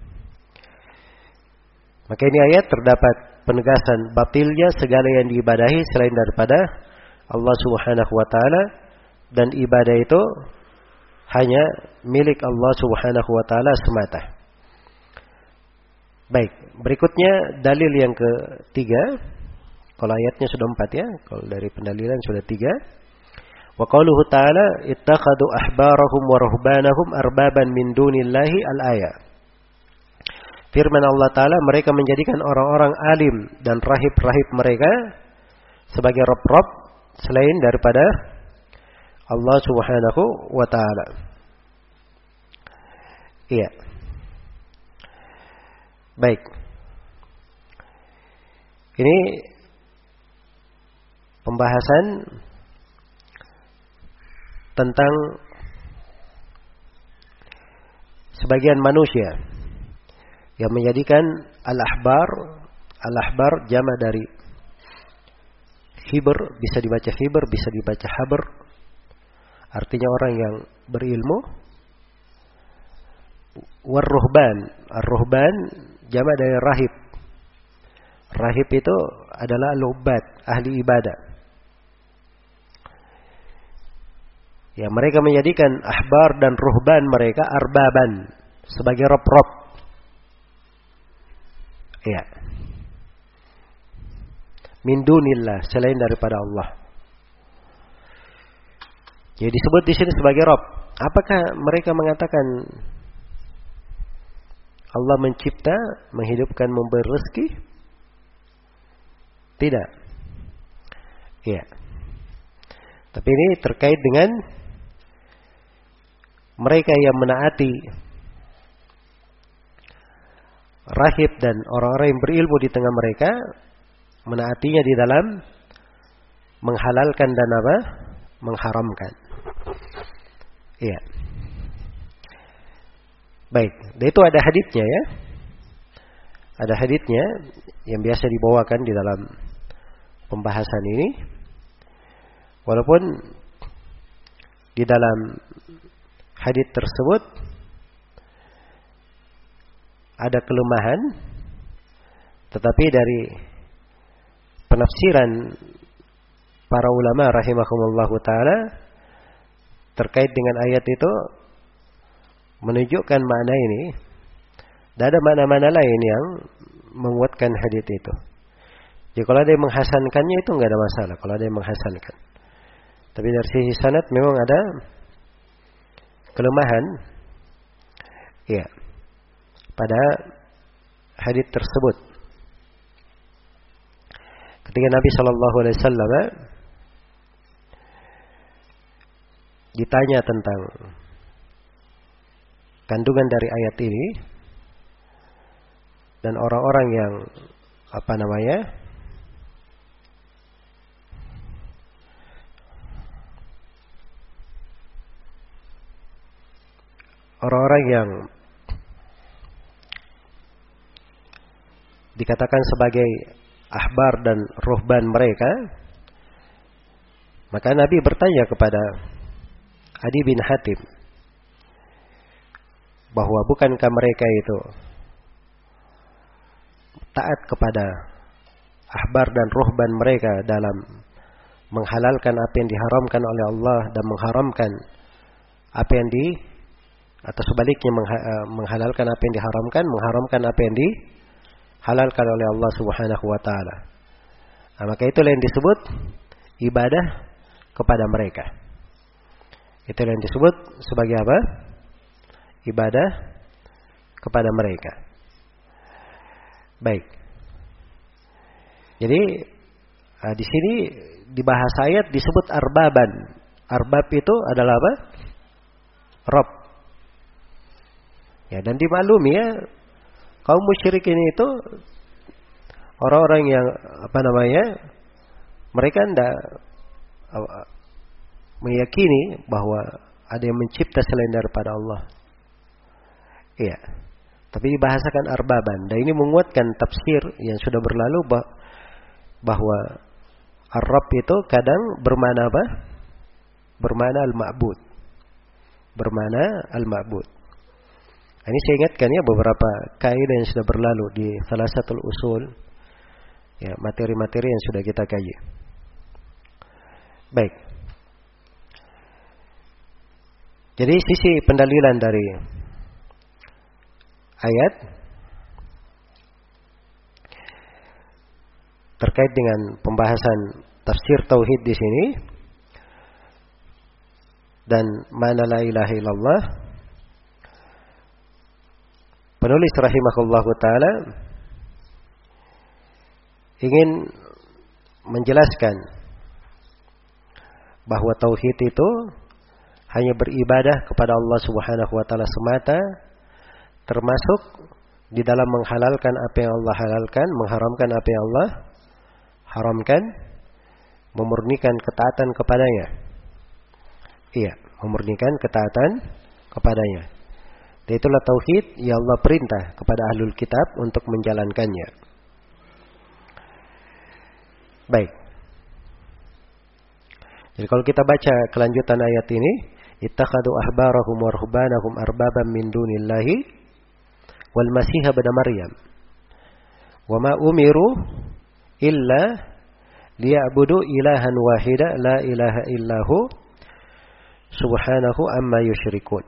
Maka ini ayat terdapat penegasan batilnya segala yang diibadahi selain daripada Allah Subhanahu wa taala, dan ibadah itu hanya milik Allah Subhanahu wa taala semata. Baik, berikutnya dalil yang ketiga. Kalau ayatnya sudah empat ya, kalau dari pendalilan sudah tiga. Wa qauluhu ta'ala ittakhadhu ahbarahum wa ruhbanahum arbaban min dunillahi al-ayat. Firman Allah Ta'ala, mereka menjadikan orang-orang alim dan rahib-rahib mereka sebagai rob-rob selain daripada Allah Subhanahu wa Ta'ala. Iya. Baik. Ini pembahasan tentang sebagian manusia yang menjadikan al-ahbar, al-ahbar jama' dari hibr, bisa dibaca hibr, bisa dibaca habr, artinya orang yang berilmu. War-ruhban, ar-ruhban jama' dari rahib. Rahib itu adalah al-ubad, ahli ibadah. Ya, mereka menjadikan ahbar dan ruhban mereka arbaban, sebagai rob-rob. Ya. Min dunillah, selain daripada Allah. Jadi disebut di sini sebagai rob. Apakah mereka mengatakan Allah mencipta, menghidupkan, memberi rezeki? Tidak. Ya. Tapi ini terkait dengan mereka yang menaati rahib dan orang-orang yang berilmu di tengah mereka, menaatinya di dalam menghalalkan dan apa? Mengharamkan. Iya. Baik, dan itu ada haditsnya ya. Ada haditsnya yang biasa dibawakan di dalam pembahasan ini. Walaupun di dalam hadits tersebut ada kelemahan, tetapi dari penafsiran para ulama rahimahumullahu taala terkait dengan ayat itu menunjukkan makna ini. Dan ada makna-makna lain yang menguatkan hadits itu. Jadi kalau ada yang menghasankannya itu enggak ada masalah kalau ada yang menghasankan. Tapi dari sisi sanad memang ada kelemahan ya pada hadits tersebut. Ketika Nabi sallallahu alaihi wasallam ditanya tentang kandungan dari ayat ini, dan orang-orang yang apa namanya orang-orang yang dikatakan sebagai ahbar dan ruhban mereka, maka Nabi bertanya kepada Adi bin Hatim bahwa bukankah mereka itu taat kepada ahbar dan ruhban mereka dalam menghalalkan apa yang diharamkan oleh Allah dan mengharamkan apa yang di atau sebaliknya menghalalkan apa yang diharamkan, mengharamkan apa yang dihalalkan oleh Allah Subhanahu wa taala. Nah, maka itulah yang disebut ibadah kepada mereka. Itulah yang disebut sebagai apa? Ibadah kepada mereka. Baik. Jadi di sini di bahasa ayat disebut arbaban. Arbab itu adalah apa? Rob. Ya, dan dimaklumi ya, kaum musyrikin itu orang-orang yang apa namanya? Mereka tidak meyakini bahwa ada yang mencipta selain daripada Allah. Iya. Tapi dibahasakan arbaban. Dan ini menguatkan tafsir yang sudah berlalu bahwa ar-Rabb itu kadang bermakna apa? Bermakna al-ma'bud. Bermakna al-ma'bud. Ini saya ingatkan ya beberapa kaidah yang sudah berlalu di salah satu usul. Ya, materi-materi yang sudah kita kaji. Baik. Jadi sisi pendalilan dari ayat terkait dengan pembahasan tafsir tauhid di sini dan makna la ilaha illallah. Penulis rahimahullahu taala ingin menjelaskan bahwa tauhid itu hanya beribadah kepada Allah Subhanahu wa taala semata, termasuk di dalam menghalalkan apa yang Allah halalkan, mengharamkan apa yang Allah haramkan, memurnikan ketaatan kepadanya. Iya, memurnikan ketaatan kepadanya. Dan itulah tauhid yang Allah perintah kepada ahlul kitab untuk menjalankannya. Baik. Jadi kalau kita baca kelanjutan ayat ini, ittakhadu ahbarahum wa ruhbanahum arbaban min dunillahi wal masih ibn Maryam. Wa ma umiru illa liya'budu ilahan wahida la ilaha illahu subhanahu amma yusyrikun.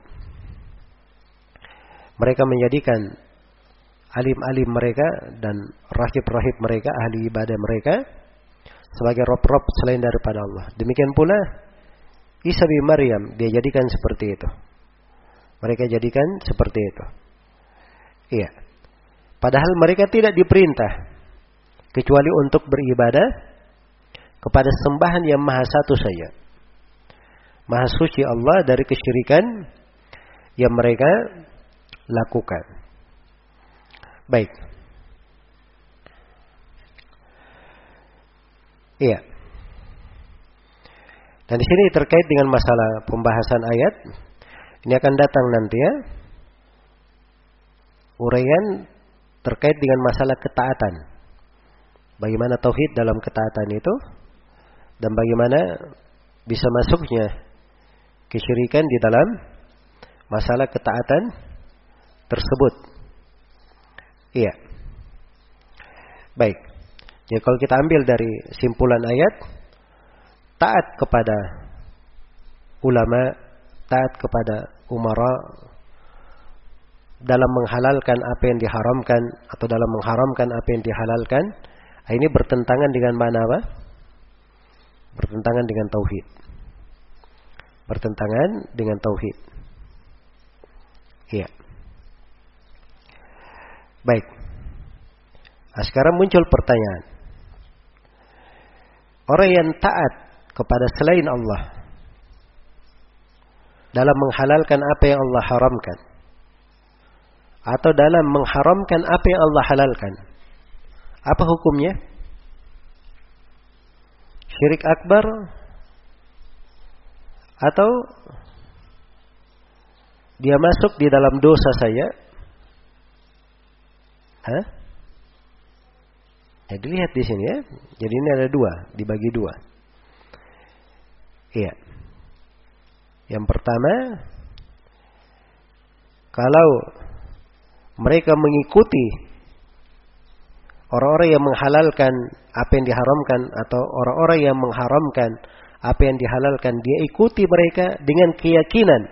Mereka menjadikan alim-alim mereka dan rahib-rahib mereka, ahli ibadah mereka sebagai rob-rob selain daripada Allah. Demikian pula Isa bin Maryam dia jadikan seperti itu. Mereka jadikan seperti itu. Iya. Padahal mereka tidak diperintah kecuali untuk beribadah kepada sembahan yang maha satu saja. Maha suci Allah dari kesyirikan yang mereka lakukan. Baik. Iya. Dan di sini terkait dengan masalah pembahasan ayat, ini akan datang nanti ya, uraian terkait dengan masalah ketaatan. Bagaimana tauhid dalam ketaatan itu dan bagaimana bisa masuknya kesyirikan di dalam masalah ketaatan tersebut. Iya. Baik. Jadi kalau kita ambil dari simpulan ayat, taat kepada ulama, taat kepada umara dalam menghalalkan apa yang diharamkan atau dalam mengharamkan apa yang dihalalkan, ini bertentangan dengan mana apa? Bertentangan dengan tauhid. Bertentangan dengan tauhid. Iya. Baik. Nah, sekarang muncul pertanyaan. Orang yang taat kepada selain Allah dalam menghalalkan apa yang Allah haramkan atau dalam mengharamkan apa yang Allah halalkan, apa hukumnya? Syirik akbar atau dia masuk di dalam dosa saja? Hah? Ya, dilihat di sini ya. Jadi ini ada dua, dibagi dua. Iya. Yang pertama, kalau mereka mengikuti orang-orang yang menghalalkan apa yang diharamkan atau orang-orang yang mengharamkan apa yang dihalalkan, dia ikuti mereka dengan keyakinan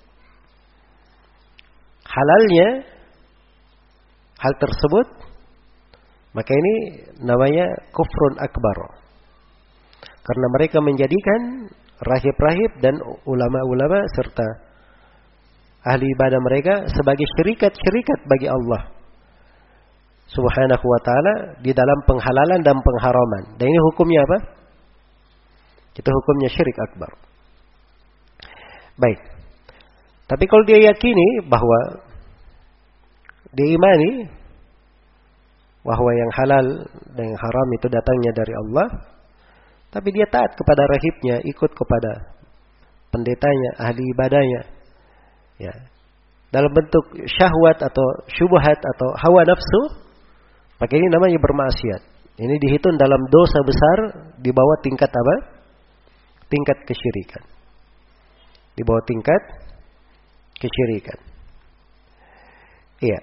halalnya hal tersebut, maka ini namanya kufrun akbar. Karena mereka menjadikan rahib-rahib dan ulama-ulama serta ahli ibadah mereka sebagai syirikat-syirikat bagi Allah Subhanahu wa ta'ala di dalam penghalalan dan pengharaman. Dan ini hukumnya apa? Itu hukumnya syirik akbar. Baik. Tapi kalau dia yakini bahwa dia imani bahwa yang halal dan yang haram itu datangnya dari Allah, tapi dia taat kepada rahibnya, ikut kepada pendetanya, ahli ibadahnya, ya, dalam bentuk syahwat atau syubhat atau hawa nafsu, maka ini namanya bermaksiat. Ini dihitung dalam dosa besar di bawah tingkat apa? Tingkat kesyirikan. Di bawah tingkat kesyirikan. Iya.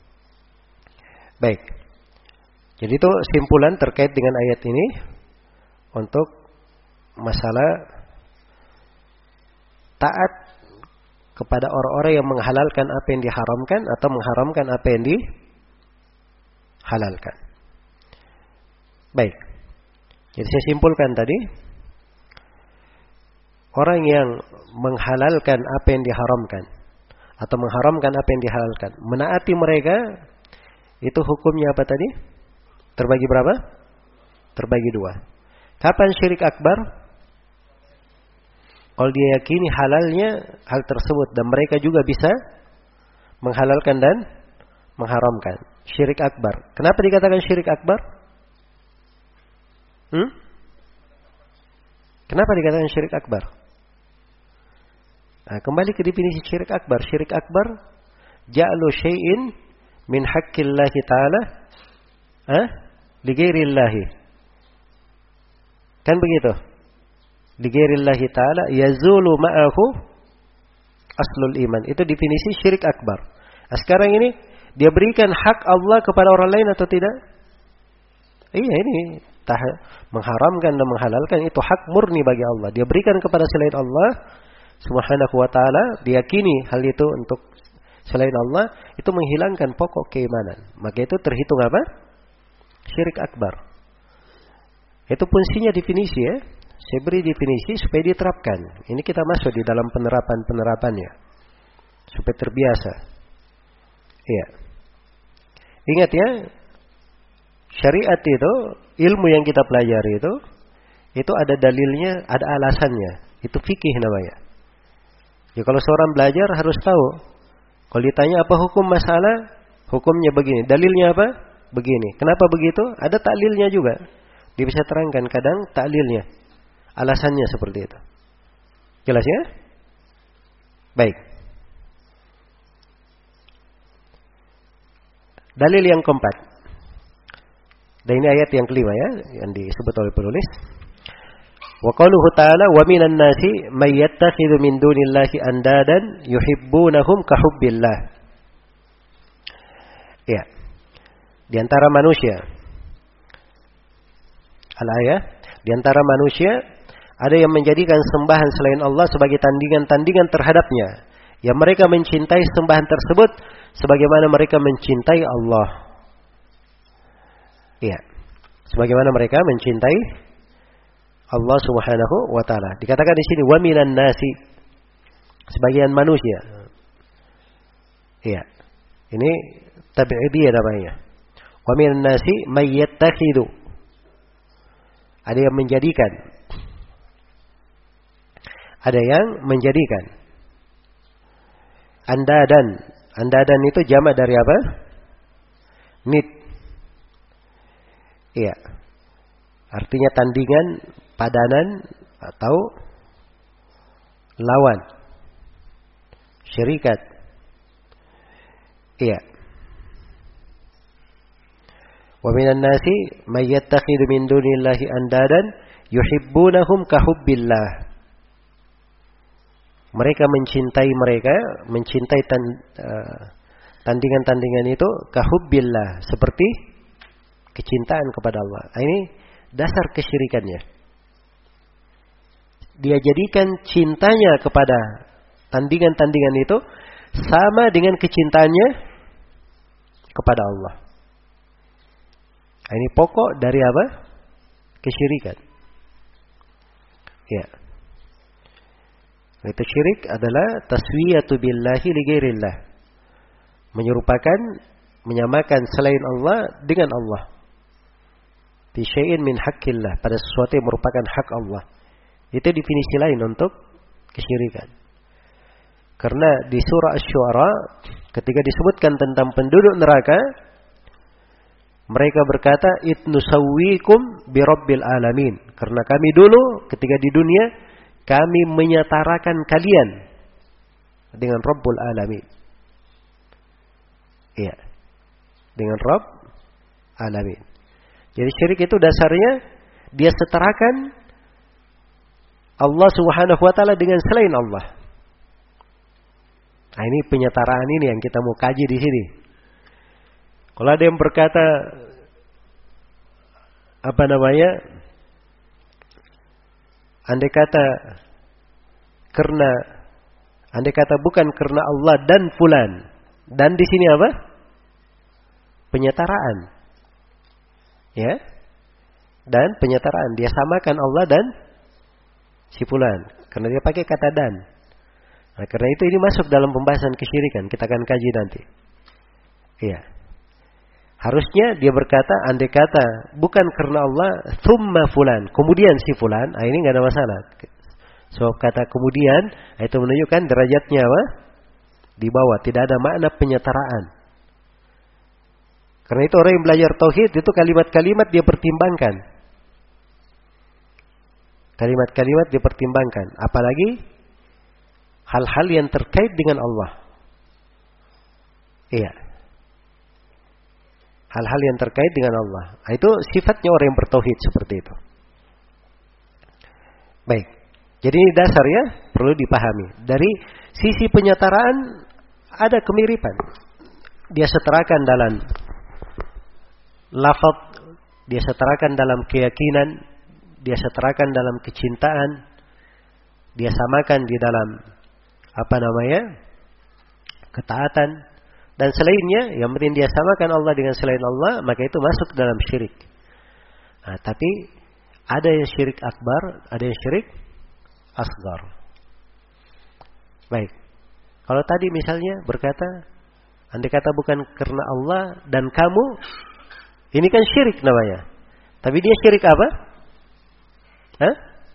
Baik. Jadi itu simpulan terkait dengan ayat ini untuk masalah taat kepada orang-orang yang menghalalkan apa yang diharamkan atau mengharamkan apa yang dihalalkan. Baik. Jadi saya simpulkan tadi, orang yang menghalalkan apa yang diharamkan atau mengharamkan apa yang dihalalkan, menaati mereka, itu hukumnya apa tadi? Terbagi berapa? Terbagi dua. Kapan syirik akbar? Kalau dia yakini halalnya hal tersebut dan mereka juga bisa menghalalkan dan mengharamkan. Syirik akbar. Kenapa dikatakan syirik akbar? Hmm? Kenapa dikatakan syirik akbar? Nah, kembali ke definisi syirik akbar. Syirik akbar ja'lu syai'in min haqqillahi ta'ala eh li ghairillahi. Kan begitu? Li ghairillahi ta'ala yazulu ma'ahu aslul iman. Itu definisi syirik akbar. Nah, sekarang ini dia berikan hak Allah kepada orang lain atau tidak? Iya, ini tah, mengharamkan dan menghalalkan itu hak murni bagi Allah. Dia berikan kepada selain Allah Subhanahu wa ta'ala, diyakini hal itu untuk selain Allah, itu menghilangkan pokok keimanan. Maka itu terhitung apa? Syirik akbar. Itu fungsinya definisi ya. Saya beri definisi supaya diterapkan. Ini kita masuk di dalam penerapan-penerapannya. Supaya terbiasa. Iya. Ingat ya, syariat itu, ilmu yang kita pelajari itu, itu ada dalilnya, ada alasannya. Itu fikih namanya. Ya kalau seorang belajar harus tahu. Kalau ditanya apa hukum masalah, hukumnya begini. Dalilnya apa? Begini. Kenapa begitu? Ada taklilnya juga. Dia bisa terangkan kadang taklilnya. Alasannya seperti itu. Jelas ya? Baik. Dalil yang keempat. Dan ini ayat yang kelima ya, yang disebut oleh penulis. Wa qauluhu ta'ala wa minan nasi may yattakhidhu min dunillahi andadan yuhibbunahum ka hubbillah. Ya. Di antara manusia. Al-ayah, di antara manusia ada yang menjadikan sembahan selain Allah sebagai tandingan-tandingan terhadapnya. Yang mereka mencintai sembahan tersebut sebagaimana mereka mencintai Allah. Iya. Sebagaimana mereka mencintai Allah Subhanahu wa taala. Dikatakan di sini wa minan nasi, sebagian manusia. Iya. Ini tabi'idiyah namanya. Wa minan nasi may yattakhidhu. Ada yang menjadikan. Ada yang menjadikan. Andadan. Andadan itu jamak dari apa? Nid. Iya. Artinya tandingan, padanan atau lawan. Syarikat. Iya. Wa minan nasi may yattakhidhu min dunillahi andadan yuhibbunahum ka hubbillah. Mereka mencintai mereka, mencintai tan, uh, tandingan-tandingan itu kahubbillah, seperti kecintaan kepada Allah. Ini dasar kesyirikannya. Dia jadikan cintanya kepada tandingan-tandingan itu sama dengan kecintaannya kepada Allah. Ini pokok dari apa? Kesyirikan. Ya. Itu syirik adalah taswiyatu billahi li ghairillah. Menyerupakan, menyamakan selain Allah dengan Allah. Fi syai'in min haqqillah, pada sesuatu yang merupakan hak Allah. Itu definisi lain untuk kesyirikan. Karena di surah Asy-Syu'ara ketika disebutkan tentang penduduk neraka, mereka berkata itnusawwikum birabbil alamin. Karena kami dulu ketika di dunia kami menyetarakan kalian dengan Rabbul Alamin. Iya. Dengan Rabb Alamin. Jadi syirik itu dasarnya dia setarakan Allah Subhanahu wa taala dengan selain Allah. Nah, ini penyetaraan ini yang kita mau kaji di sini. Kalau ada yang berkata apa namanya? Andai kata karena andai kata bukan karena Allah dan fulan. Dan di sini apa? Penyetaraan. Ya. dan penyetaraan. Dia samakan Allah dan si fulan karena dia pakai kata dan. Nah, karena itu ini masuk dalam pembahasan kesyirikan. Kita akan kaji nanti. Iya. Harusnya dia berkata, andai kata bukan karena Allah, thumma fulan, kemudian si fulan, nah ini nggak ada masalah. Sebab kata kemudian, itu menunjukkan derajatnya apa? Di bawah, tidak ada makna penyetaraan. Karena itu orang yang belajar tauhid itu kalimat-kalimat dia pertimbangkan. Kalimat-kalimat dia pertimbangkan, apalagi hal-hal yang terkait dengan Allah. Iya. Hal-hal yang terkait dengan Allah. Itu sifatnya orang yang bertauhid seperti itu. Baik. Jadi ini dasar ya, perlu dipahami. Dari sisi penyetaraan ada kemiripan. Dia setarakan dalam lafaz, dia setarakan dalam keyakinan, dia setarakan dalam kecintaan, dia samakan di dalam apa namanya? Ketaatan dan selainnya. Yang penting dia samakan Allah dengan selain Allah, maka itu masuk dalam syirik. Nah, tapi ada yang syirik akbar, ada yang syirik asgar. Baik. Kalau tadi misalnya berkata, andai kata bukan karena Allah dan kamu, ini kan syirik namanya. Tapi dia syirik apa? Hah?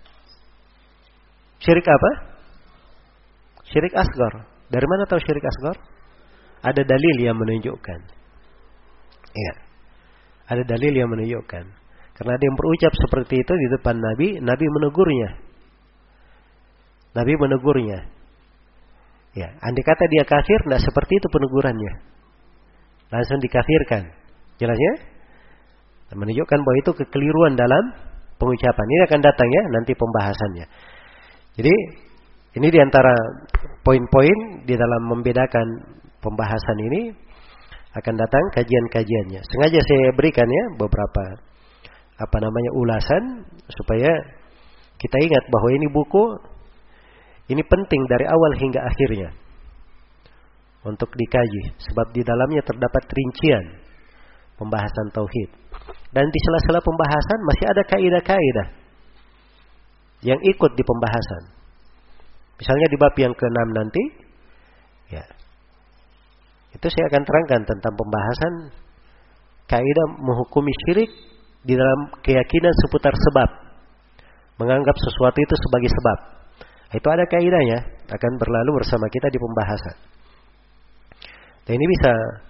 Syirik apa? Syirik asgar. Dari mana tahu syirik asgar? Ada dalil yang menunjukkan. Iya. Ada dalil yang menunjukkan. Karena ada yang berucap seperti itu di depan Nabi, Nabi menegurnya. Nabi menegurnya. Ya, andai kata dia kafir, tidak seperti itu penegurannya. Langsung dikafirkan. Jelasnya? Menunjukkan bahwa itu kekeliruan dalam pengucapan. Ini akan datang ya, nanti pembahasannya. Jadi, ini diantara poin-poin di dalam membedakan pembahasan ini akan datang kajian-kajiannya. Sengaja saya berikan ya beberapa apa namanya ulasan supaya kita ingat bahwa ini buku ini penting dari awal hingga akhirnya untuk dikaji, sebab di dalamnya terdapat rincian pembahasan tauhid. Dan di sela-sela pembahasan masih ada kaidah-kaidah yang ikut di pembahasan. Misalnya di bab yang keenam nanti, ya, itu saya akan terangkan tentang pembahasan kaidah menghukumi syirik di dalam keyakinan seputar sebab, menganggap sesuatu itu sebagai sebab. Itu ada kaidahnya, akan berlalu bersama kita di pembahasan. Dan ini bisa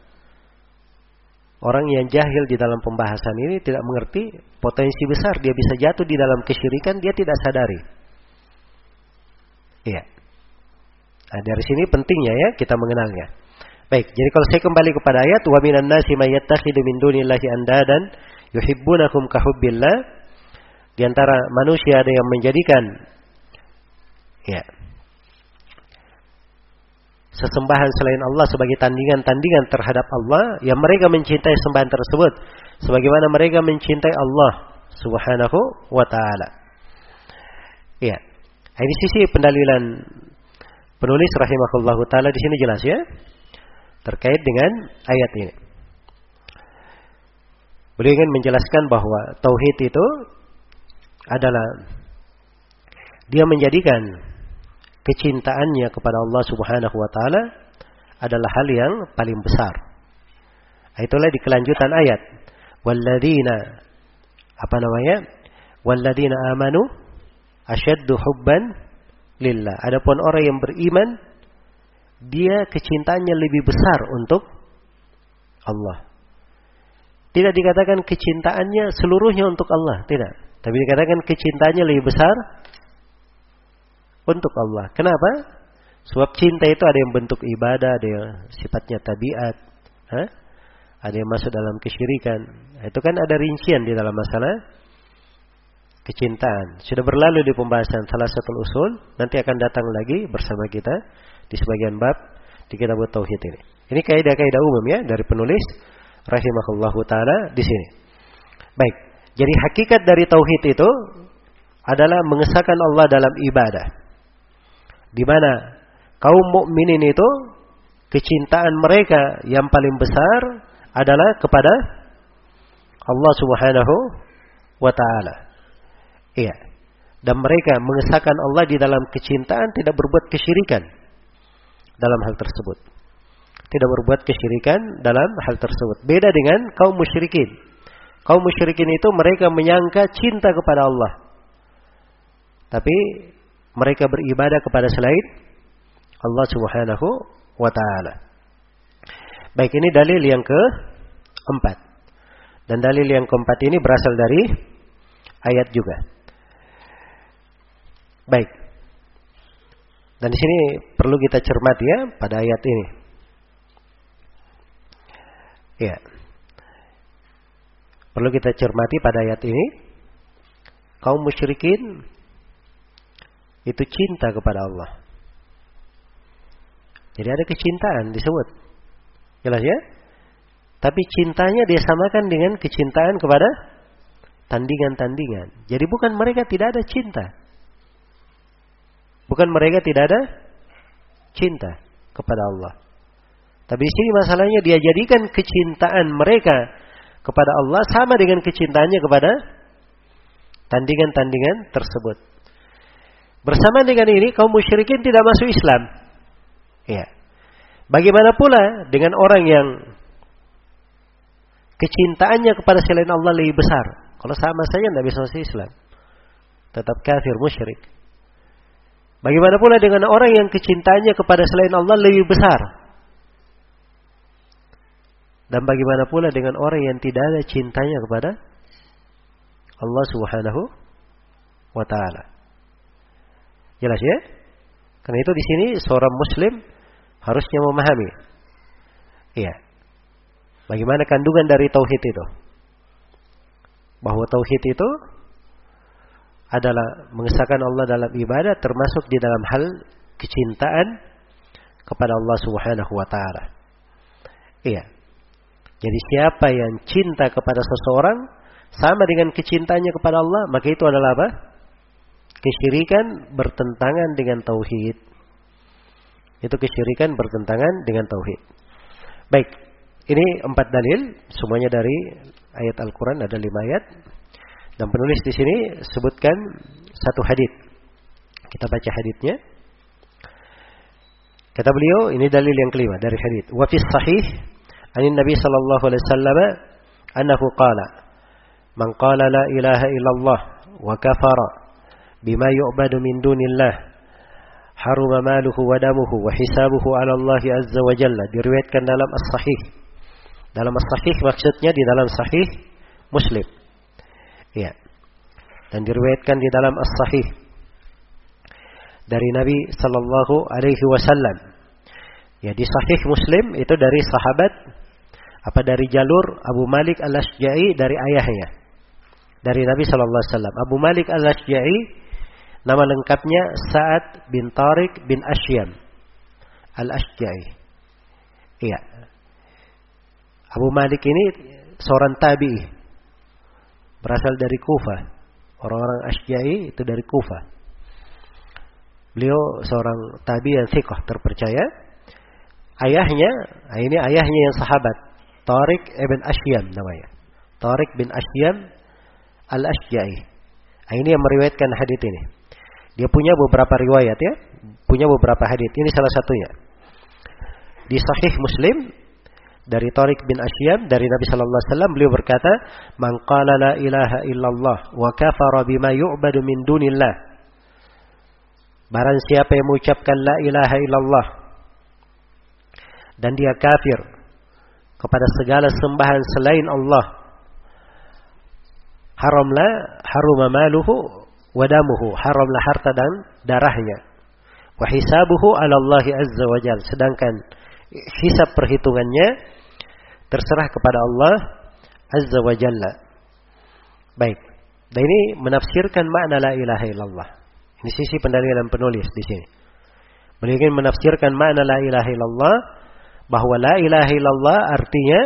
orang yang jahil di dalam pembahasan ini tidak mengerti potensi besar dia bisa jatuh di dalam kesyirikan, dia tidak sadari. Iya. Nah, dari sini pentingnya ya kita mengenalnya. Baik, jadi kalau saya kembali kepada ayat wa minan nasi may yattakhidhu min dunillahi andadan yuhibbunahum ka hubbillah. Di antara manusia ada yang menjadikan ya sesembahan selain Allah sebagai tandingan-tandingan terhadap Allah, yang mereka mencintai sembahan tersebut sebagaimana mereka mencintai Allah Subhanahu wa taala. Ya. Ini sisi pendalilan penulis rahimahullahu taala di sini jelas ya terkait dengan ayat ini. Beliau ingin menjelaskan bahwa tauhid itu adalah dia menjadikan kecintaannya kepada Allah Subhanahu wa taala adalah hal yang paling besar. Itulah di kelanjutan ayat. Walladzina apa namanya? Walladzina amanu asyaddu hubban lillah. Adapun orang yang beriman, dia kecintaannya lebih besar untuk Allah. Tidak dikatakan kecintaannya seluruhnya untuk Allah, tidak. Tapi dikatakan kecintaannya lebih besar untuk Allah. Kenapa? Sebab cinta itu ada yang bentuk ibadah, ada yang sifatnya tabiat, ha? Ada yang masuk dalam kesyirikan. Itu kan ada rincian di dalam masalah kecintaan. Sudah berlalu di pembahasan salah satu usul, nanti akan datang lagi bersama kita di sebagian bab di kitab tauhid ini. Ini kaidah-kaidah umum ya dari penulis rahimahullahu taala di sini. Baik, jadi hakikat dari tauhid itu adalah mengesahkan Allah dalam ibadah. Di mana kaum mukminin itu kecintaan mereka yang paling besar adalah kepada Allah Subhanahu wa ta'ala. Iya. Dan mereka mengesahkan Allah di dalam kecintaan, tidak berbuat kesyirikan dalam hal tersebut. Tidak berbuat kesyirikan dalam hal tersebut. Beda dengan kaum musyrikin. Kaum musyrikin itu mereka menyangka cinta kepada Allah, tapi mereka beribadah kepada selain Allah Subhanahu wa ta'ala. Baik, ini dalil yang keempat. Dan dalil yang keempat ini berasal dari ayat juga. Baik. Dan di sini perlu kita cermati ya pada ayat ini. Ya. Perlu kita cermati pada ayat ini. Kaum musyrikin itu cinta kepada Allah. Jadi ada kecintaan disebut. Jelas ya? Tapi cintanya dia samakan dengan kecintaan kepada tandingan-tandingan. Jadi bukan mereka tidak ada cinta. Bukan mereka tidak ada cinta kepada Allah. Tapi di sini masalahnya dia jadikan kecintaan mereka kepada Allah sama dengan kecintaannya kepada tandingan-tandingan tersebut. Bersama dengan ini kaum musyrikin tidak masuk Islam. Ya. Bagaimana pula dengan orang yang kecintaannya kepada selain Allah lebih besar? Kalau sama saja tidak bisa masuk Islam. Tetap kafir musyrik. Bagaimana pula dengan orang yang kecintaannya kepada selain Allah lebih besar? Dan bagaimana pula dengan orang yang tidak ada cintanya kepada Allah Subhanahu wa ta'ala? Jelas ya? Karena itu di sini seorang muslim harusnya memahami. Iya. Bagaimana kandungan dari tauhid itu? Bahwa tauhid itu adalah mengesahkan Allah dalam ibadah, termasuk di dalam hal kecintaan kepada Allah Subhanahu wa ta'ala. Iya. Jadi siapa yang cinta kepada seseorang sama dengan kecintaannya kepada Allah, maka itu adalah apa? Kesyirikan bertentangan dengan tauhid. Itu kesyirikan bertentangan dengan tauhid. Baik, ini empat dalil, semuanya dari ayat Al-Quran, ada lima ayat. Dan penulis di sini sebutkan satu hadits. Kita baca haditsnya. Kata beliau, ini dalil yang kelima dari hadits. Wa fi sahih anin Nabi sallallahu alaihi wasallam annahu qala man qala la ilaha illallah wa kafara bima yu'badu min dunillah haruma maluhu wa damuhu wa hisabuhu ala Allah azza wa jalla. Diriwayatkan dalam as-sahih. Dalam as-sahih maksudnya di dalam sahih Muslim. Ya. Dan diriwayatkan di dalam as-sahih dari Nabi sallallahu alaihi wasallam. Ya, di sahih Muslim itu dari sahabat apa dari jalur Abu Malik Al-Ashja'i dari ayahnya. Dari Nabi sallallahu alaihi wasallam. Abu Malik Al-Ashja'i nama lengkapnya Sa'ad bin Tariq bin Ashyam Al-Ashja'i. Iya. Abu Malik ini seorang tabi'i. Berasal dari Kufah. Orang-orang Ashja'i itu dari Kufah. Beliau seorang tabi yang thiqah, terpercaya. Ayahnya, ini ayahnya yang sahabat, Tariq ibn Ashyam namanya. Tariq bin Ashyam Al-Ashja'i. Ini yang meriwayatkan hadits ini. Dia punya beberapa riwayat ya, punya beberapa hadits. Ini salah satunya. Di Sahih Muslim dari Tariq bin Ashyam dari Nabi sallallahu alaihi wasallam, beliau berkata, "Man qala la ilaha illallah wa kafara bima yu'badu min dunillah." Barang siapa yang mengucapkan la ilaha illallah dan dia kafir kepada segala sembahan selain Allah, haramlah haruma maluhu wa damuhu, haramlah harta dan darahnya, wa hisabuhu ala Allah azza wa jalla, sedangkan hisab perhitungannya terserah kepada Allah azza wa jalla. Baik. Dan ini menafsirkan makna la ilaha illallah. Ini sisi pendalilan penulis di sini. Beliau ingin menafsirkan makna la ilaha illallah, bahwa la ilaha illallah artinya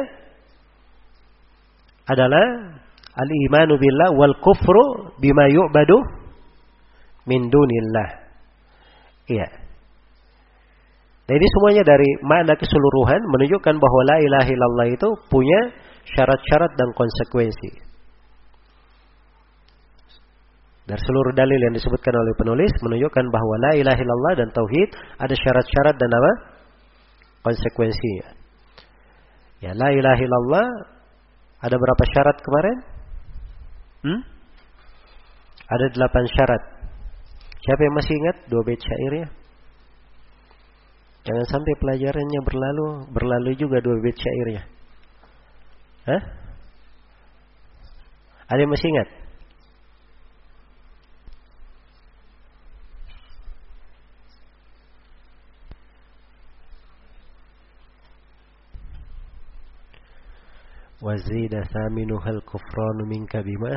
adalah al-imanu billah wal kufru bima yu'badu min dunillah. Iya. Nah, ini semuanya dari makna keseluruhan menunjukkan bahwa la ilaha illallah itu punya syarat-syarat dan konsekuensi. Dari seluruh dalil yang disebutkan oleh penulis menunjukkan bahwa la ilaha illallah dan tauhid ada syarat-syarat dan apa? Konsekuensinya. Ya, la ilaha illallah ada berapa syarat kemarin? Hmm? Ada delapan syarat. Siapa yang masih ingat dua bait syairnya? Jangan sampai pelajarannya berlalu, berlalu juga dua bait syairnya. Hah? Ada yang masih ingat? Wazida thaminuhal kufranu minka bima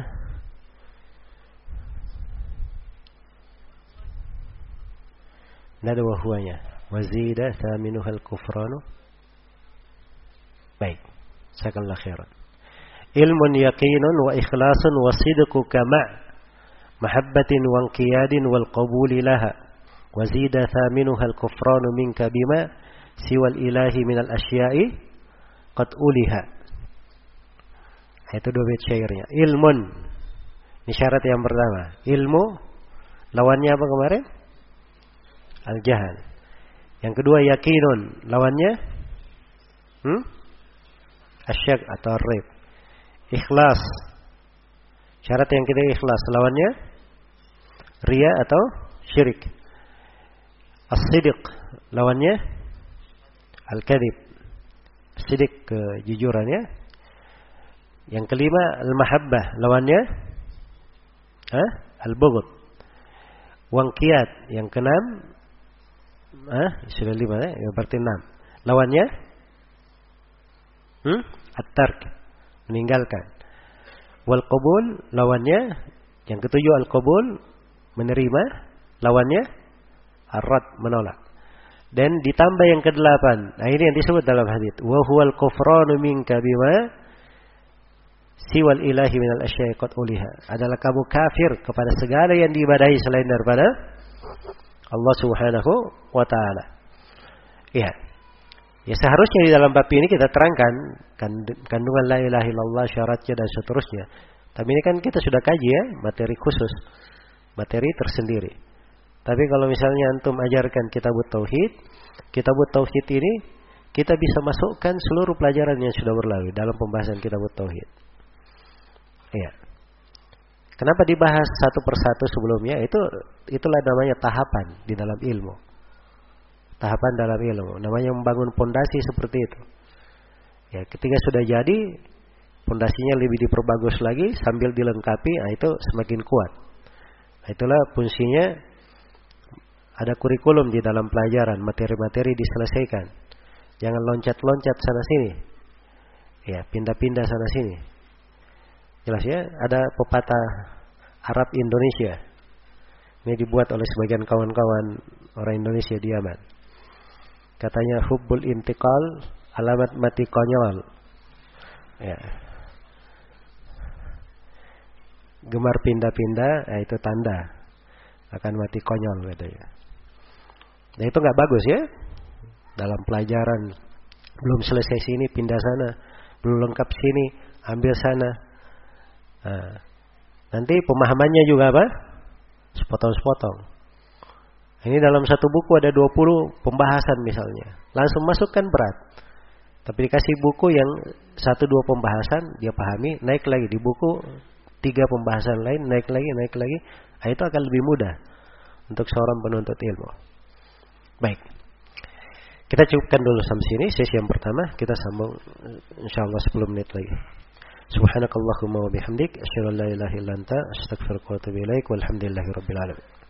nada wahuanya wazida thaminuhal kufranu. Baik, jazakallahu khairan. Ilmun yaqinun wa ikhlasun wa sidqu kama mahabbatin wa inqiyadin wal qabuli laha wazida thaminuhal kufranu minka bima siwal ilahi minal asya'i qad uliha. Itu dua bait syairnya. Ilmun. Ini syarat yang pertama. Ilmu. Lawannya apa kemarin? Al-jahal. Yang kedua yakinun. Lawannya? Hmm? Asyak atau rib. Ikhlas. Syarat yang ketiga ikhlas. Lawannya? Riya atau syirik. As-sidiq. Lawannya? Al-kadhib. Sidik kejujurannya. Yang kelima al-mahabbah, lawannya ah, al-bughd. Wangkiyat, yang keenam ah, sudah lima ya, yang berarti enam. Lawannya hmm? at-tark, meninggalkan. Wal qabul, lawannya yang ketujuh al-qabul, menerima. Lawannya ar-rad, menolak. Dan ditambah yang kedelapan. Nah, ini yang disebut dalam hadis. Wa huwal kufranu minka bima siwal ilahi minal asya'i qad uliha. Adalah kamu kafir kepada segala yang diibadahi selain daripada Allah Subhanahu wa taala. Iya. Ya seharusnya di dalam bab ini kita terangkan kandungan la ilaha illallah, syaratnya dan seterusnya. Tapi ini kan kita sudah kaji ya, materi khusus, materi tersendiri. Tapi kalau misalnya antum ajarkan kitabut tauhid, kitabut tauhid ini kita bisa masukkan seluruh pelajaran yang sudah berlalu dalam pembahasan kitabut tauhid. Iya. Kenapa dibahas satu persatu sebelumnya? Itu itulah namanya tahapan di dalam ilmu. Tahapan dalam ilmu, namanya membangun pondasi seperti itu. Ya, ketika sudah jadi, pondasinya lebih diperbagus lagi sambil dilengkapi, nah itu semakin kuat. Nah, itulah fungsinya ada kurikulum di dalam pelajaran, materi-materi diselesaikan. Jangan loncat-loncat sana sini. Ya, pindah-pindah sana sini. Jelas ya, ada pepatah Arab Indonesia. Ini dibuat oleh sebagian kawan-kawan orang Indonesia di Yaman. Katanya hubbul intiqal alamat mati konyol. Ya. Gemar pindah-pindah, ya itu tanda akan mati konyol katanya. Nah itu nggak bagus ya. Dalam pelajaran belum selesai sini pindah sana, belum lengkap sini ambil sana. Nah, nanti pemahamannya juga apa? Sepotong-sepotong. Ini dalam satu buku ada dua puluh pembahasan misalnya. Langsung masukkan berat. Tapi dikasih buku yang satu dua pembahasan dia pahami, naik lagi di buku tiga pembahasan lain, naik lagi, naik lagi. Nah, itu akan lebih mudah untuk seorang penuntut ilmu. Baik. Kita cukupkan dulu sampai sini sesi yang pertama. Kita sambung insyaallah sepuluh menit lagi. Subhanakallahumma wa bihamdik asyhadu an la ilaha illa anta astaghfiruka wa atubu ilaik walhamdulillahi rabbil alamin.